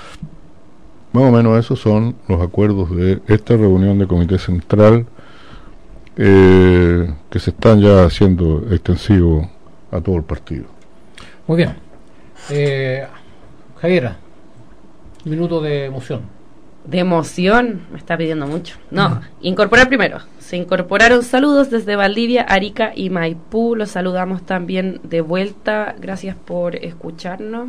Más o menos esos son los acuerdos de esta reunión de Comité Central, eh, que se están ya haciendo extensivos a todo el partido. Muy bien. Eh, Javier, minuto de emoción. De emoción, me está pidiendo mucho. No, incorporar primero. Se incorporaron saludos desde Valdivia, Arica y Maipú. Los saludamos también de vuelta. Gracias por escucharnos.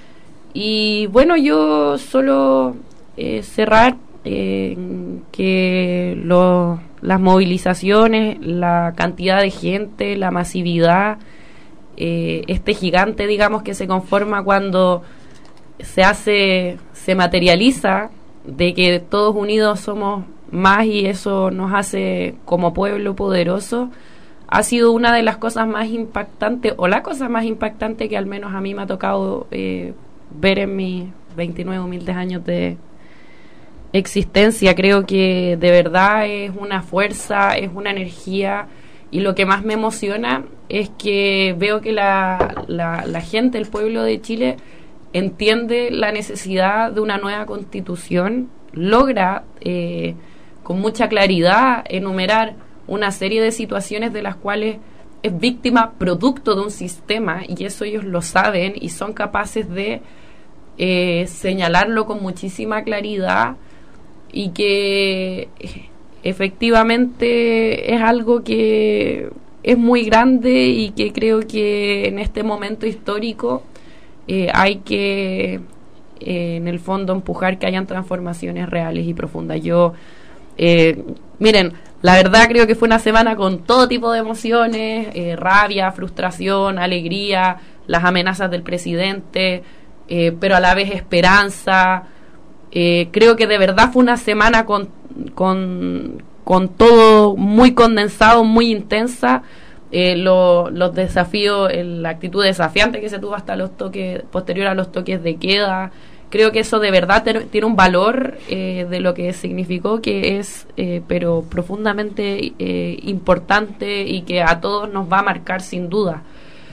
Y bueno, yo solo eh, cerrar eh, que lo, las movilizaciones, la cantidad de gente, la masividad, eh, este gigante, digamos, que se conforma cuando se hace, se materializa de que todos unidos somos más y eso nos hace como pueblo poderoso, ha sido una de las cosas más impactantes, o la cosa más impactante que al menos a mí me ha tocado eh, ver en mis veintinueve humildes años de existencia. Creo que de verdad es una fuerza, es una energía, y lo que más me emociona es que veo que la, la, la gente, el pueblo de Chile, entiende la necesidad de una nueva constitución, logra eh, con mucha claridad enumerar una serie de situaciones de las cuales es víctima producto de un sistema, y eso ellos lo saben y son capaces de eh, señalarlo con muchísima claridad, y que eh, efectivamente es algo que es muy grande y que creo que en este momento histórico Eh, hay que eh, en el fondo empujar que hayan transformaciones reales y profundas. Yo eh, miren, la verdad creo que fue una semana con todo tipo de emociones, eh, rabia, frustración, alegría, las amenazas del presidente, eh, pero a la vez esperanza. Eh, creo que de verdad fue una semana con, con, con todo muy condensado, muy intensa. Eh, lo, los desafíos, el, la actitud desafiante que se tuvo hasta los toques, posterior a los toques de queda, creo que eso de verdad te, tiene un valor eh, de lo que significó, que es eh, pero profundamente eh, importante y que a todos nos va a marcar sin duda.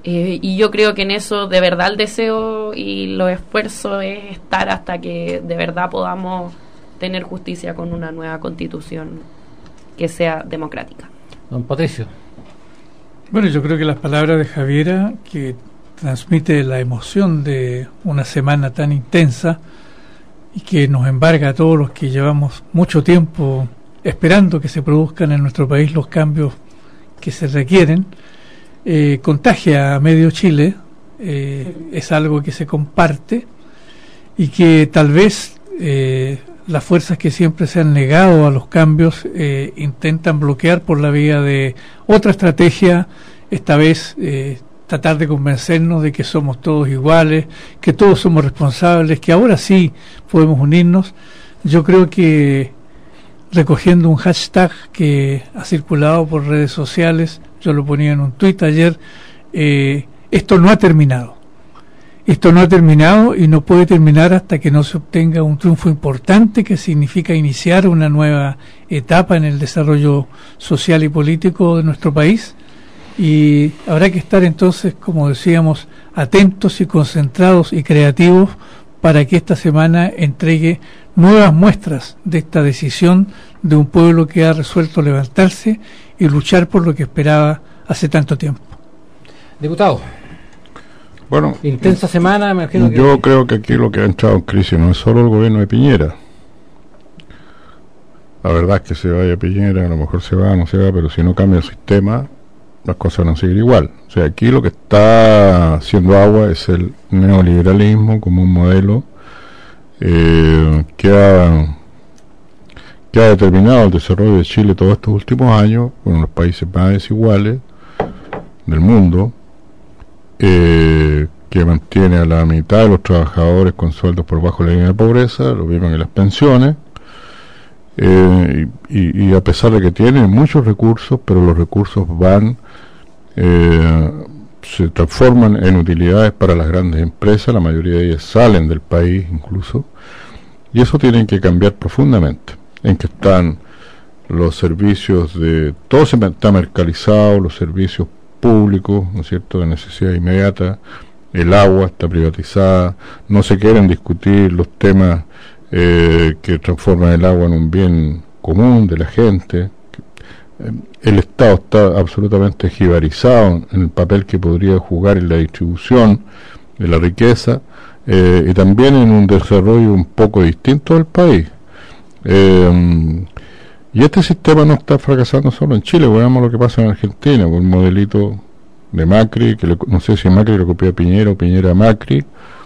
Eh, y yo creo que en eso de verdad el deseo y los esfuerzos es estar hasta que de verdad podamos tener justicia con una nueva constitución que sea democrática. Don Patricio. Bueno, yo creo que las palabras de Javiera, que transmite la emoción de una semana tan intensa y que nos embarga a todos los que llevamos mucho tiempo esperando que se produzcan en nuestro país los cambios que se requieren, eh, contagia a medio Chile, eh, es algo que se comparte y que tal vez eh, las fuerzas que siempre se han negado a los cambios eh, intentan bloquear por la vía de otra estrategia, esta vez eh, tratar de convencernos de que somos todos iguales, que todos somos responsables, que ahora sí podemos unirnos. Yo creo que, recogiendo un hashtag que ha circulado por redes sociales, yo lo ponía en un tuit ayer, eh, esto no ha terminado. Esto no ha terminado y no puede terminar hasta que no se obtenga un triunfo importante que significa iniciar una nueva etapa en el desarrollo social y político de nuestro país. Y habrá que estar entonces, como decíamos, atentos y concentrados y creativos para que esta semana entregue nuevas muestras de esta decisión de un pueblo que ha resuelto levantarse y luchar por lo que esperaba hace tanto tiempo. Diputado. Bueno, intensa semana, me imagino que... Yo creo que aquí lo que ha entrado en crisis no es solo el gobierno de Piñera. La verdad es que se vaya Piñera, a lo mejor se va, no se va, pero si no cambia el sistema, las cosas van a seguir igual. O sea, aquí lo que está haciendo agua es el neoliberalismo como un modelo eh, que ha que ha determinado el desarrollo de Chile todos estos últimos años, uno de los países más desiguales del mundo, eh, que mantiene a la mitad de los trabajadores con sueldos por debajo de la línea de pobreza, lo mismo que las pensiones, eh, y, y a pesar de que tiene muchos recursos, pero los recursos van eh, se transforman en utilidades para las grandes empresas, la mayoría de ellas salen del país incluso, y eso tiene que cambiar profundamente, en que están los servicios de, todo se está mercantilizado, los servicios públicos, ¿no es cierto?, de necesidad inmediata, el agua está privatizada, no se quieren discutir los temas eh, que transforman el agua en un bien común de la gente. El Estado está absolutamente jibarizado en el papel que podría jugar en la distribución de la riqueza eh, y también en un desarrollo un poco distinto del país. Eh, y este sistema no está fracasando solo en Chile, veamos lo que pasa en Argentina, con un modelito de Macri, que le, no sé si Macri lo copió a Piñera o Piñera a Macri,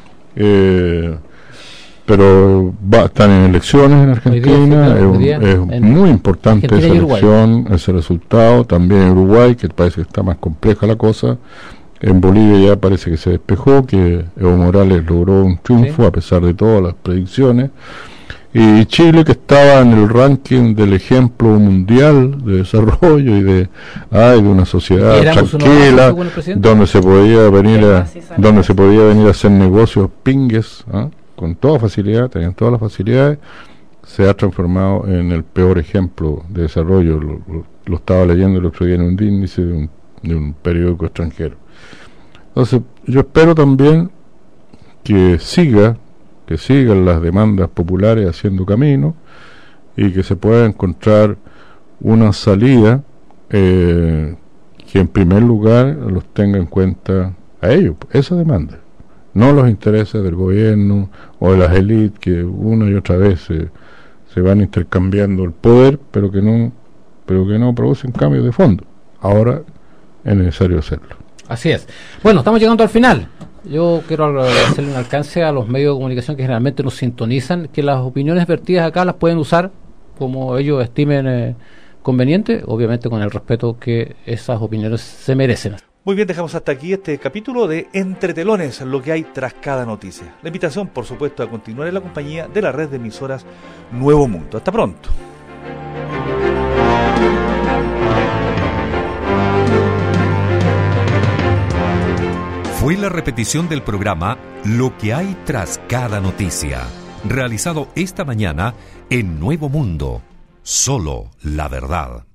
eh, pero va, están en elecciones en Argentina, día, es, día, es en muy importante Argentina esa elección, ese resultado, también en Uruguay, que parece que está más compleja la cosa, en Bolivia ya parece que se despejó, que Evo Morales logró un triunfo, ¿sí?, a pesar de todas las predicciones, y Chile, que estaba en el ranking del ejemplo mundial de desarrollo y de ay, de una sociedad tranquila, donde se podía venir a donde se podía venir a hacer negocios pingues, ¿eh?, con toda facilidad, tenían todas las facilidades, se ha transformado en el peor ejemplo de desarrollo. Lo, lo, lo estaba leyendo el otro día en un índice de un, de un periódico extranjero. Entonces, yo espero también que siga que sigan las demandas populares haciendo camino y que se pueda encontrar una salida eh, que en primer lugar los tenga en cuenta a ellos, esa demanda, no los intereses del gobierno o de las élites que una y otra vez se, se van intercambiando el poder, pero que no pero que no producen cambios de fondo. Ahora es necesario hacerlo. Así es. Bueno, estamos llegando al final. Yo quiero hacerle un alcance a los medios de comunicación que generalmente nos sintonizan, que las opiniones vertidas acá las pueden usar como ellos estimen eh, conveniente, obviamente con el respeto que esas opiniones se merecen. Muy bien, dejamos hasta aquí este capítulo de Entre Telones, lo que hay tras cada noticia. La invitación, por supuesto, a continuar en la compañía de la red de emisoras Nuevo Mundo. Hasta pronto. Fue la repetición del programa Lo que hay tras cada noticia, realizado esta mañana en Nuevo Mundo. Solo la verdad.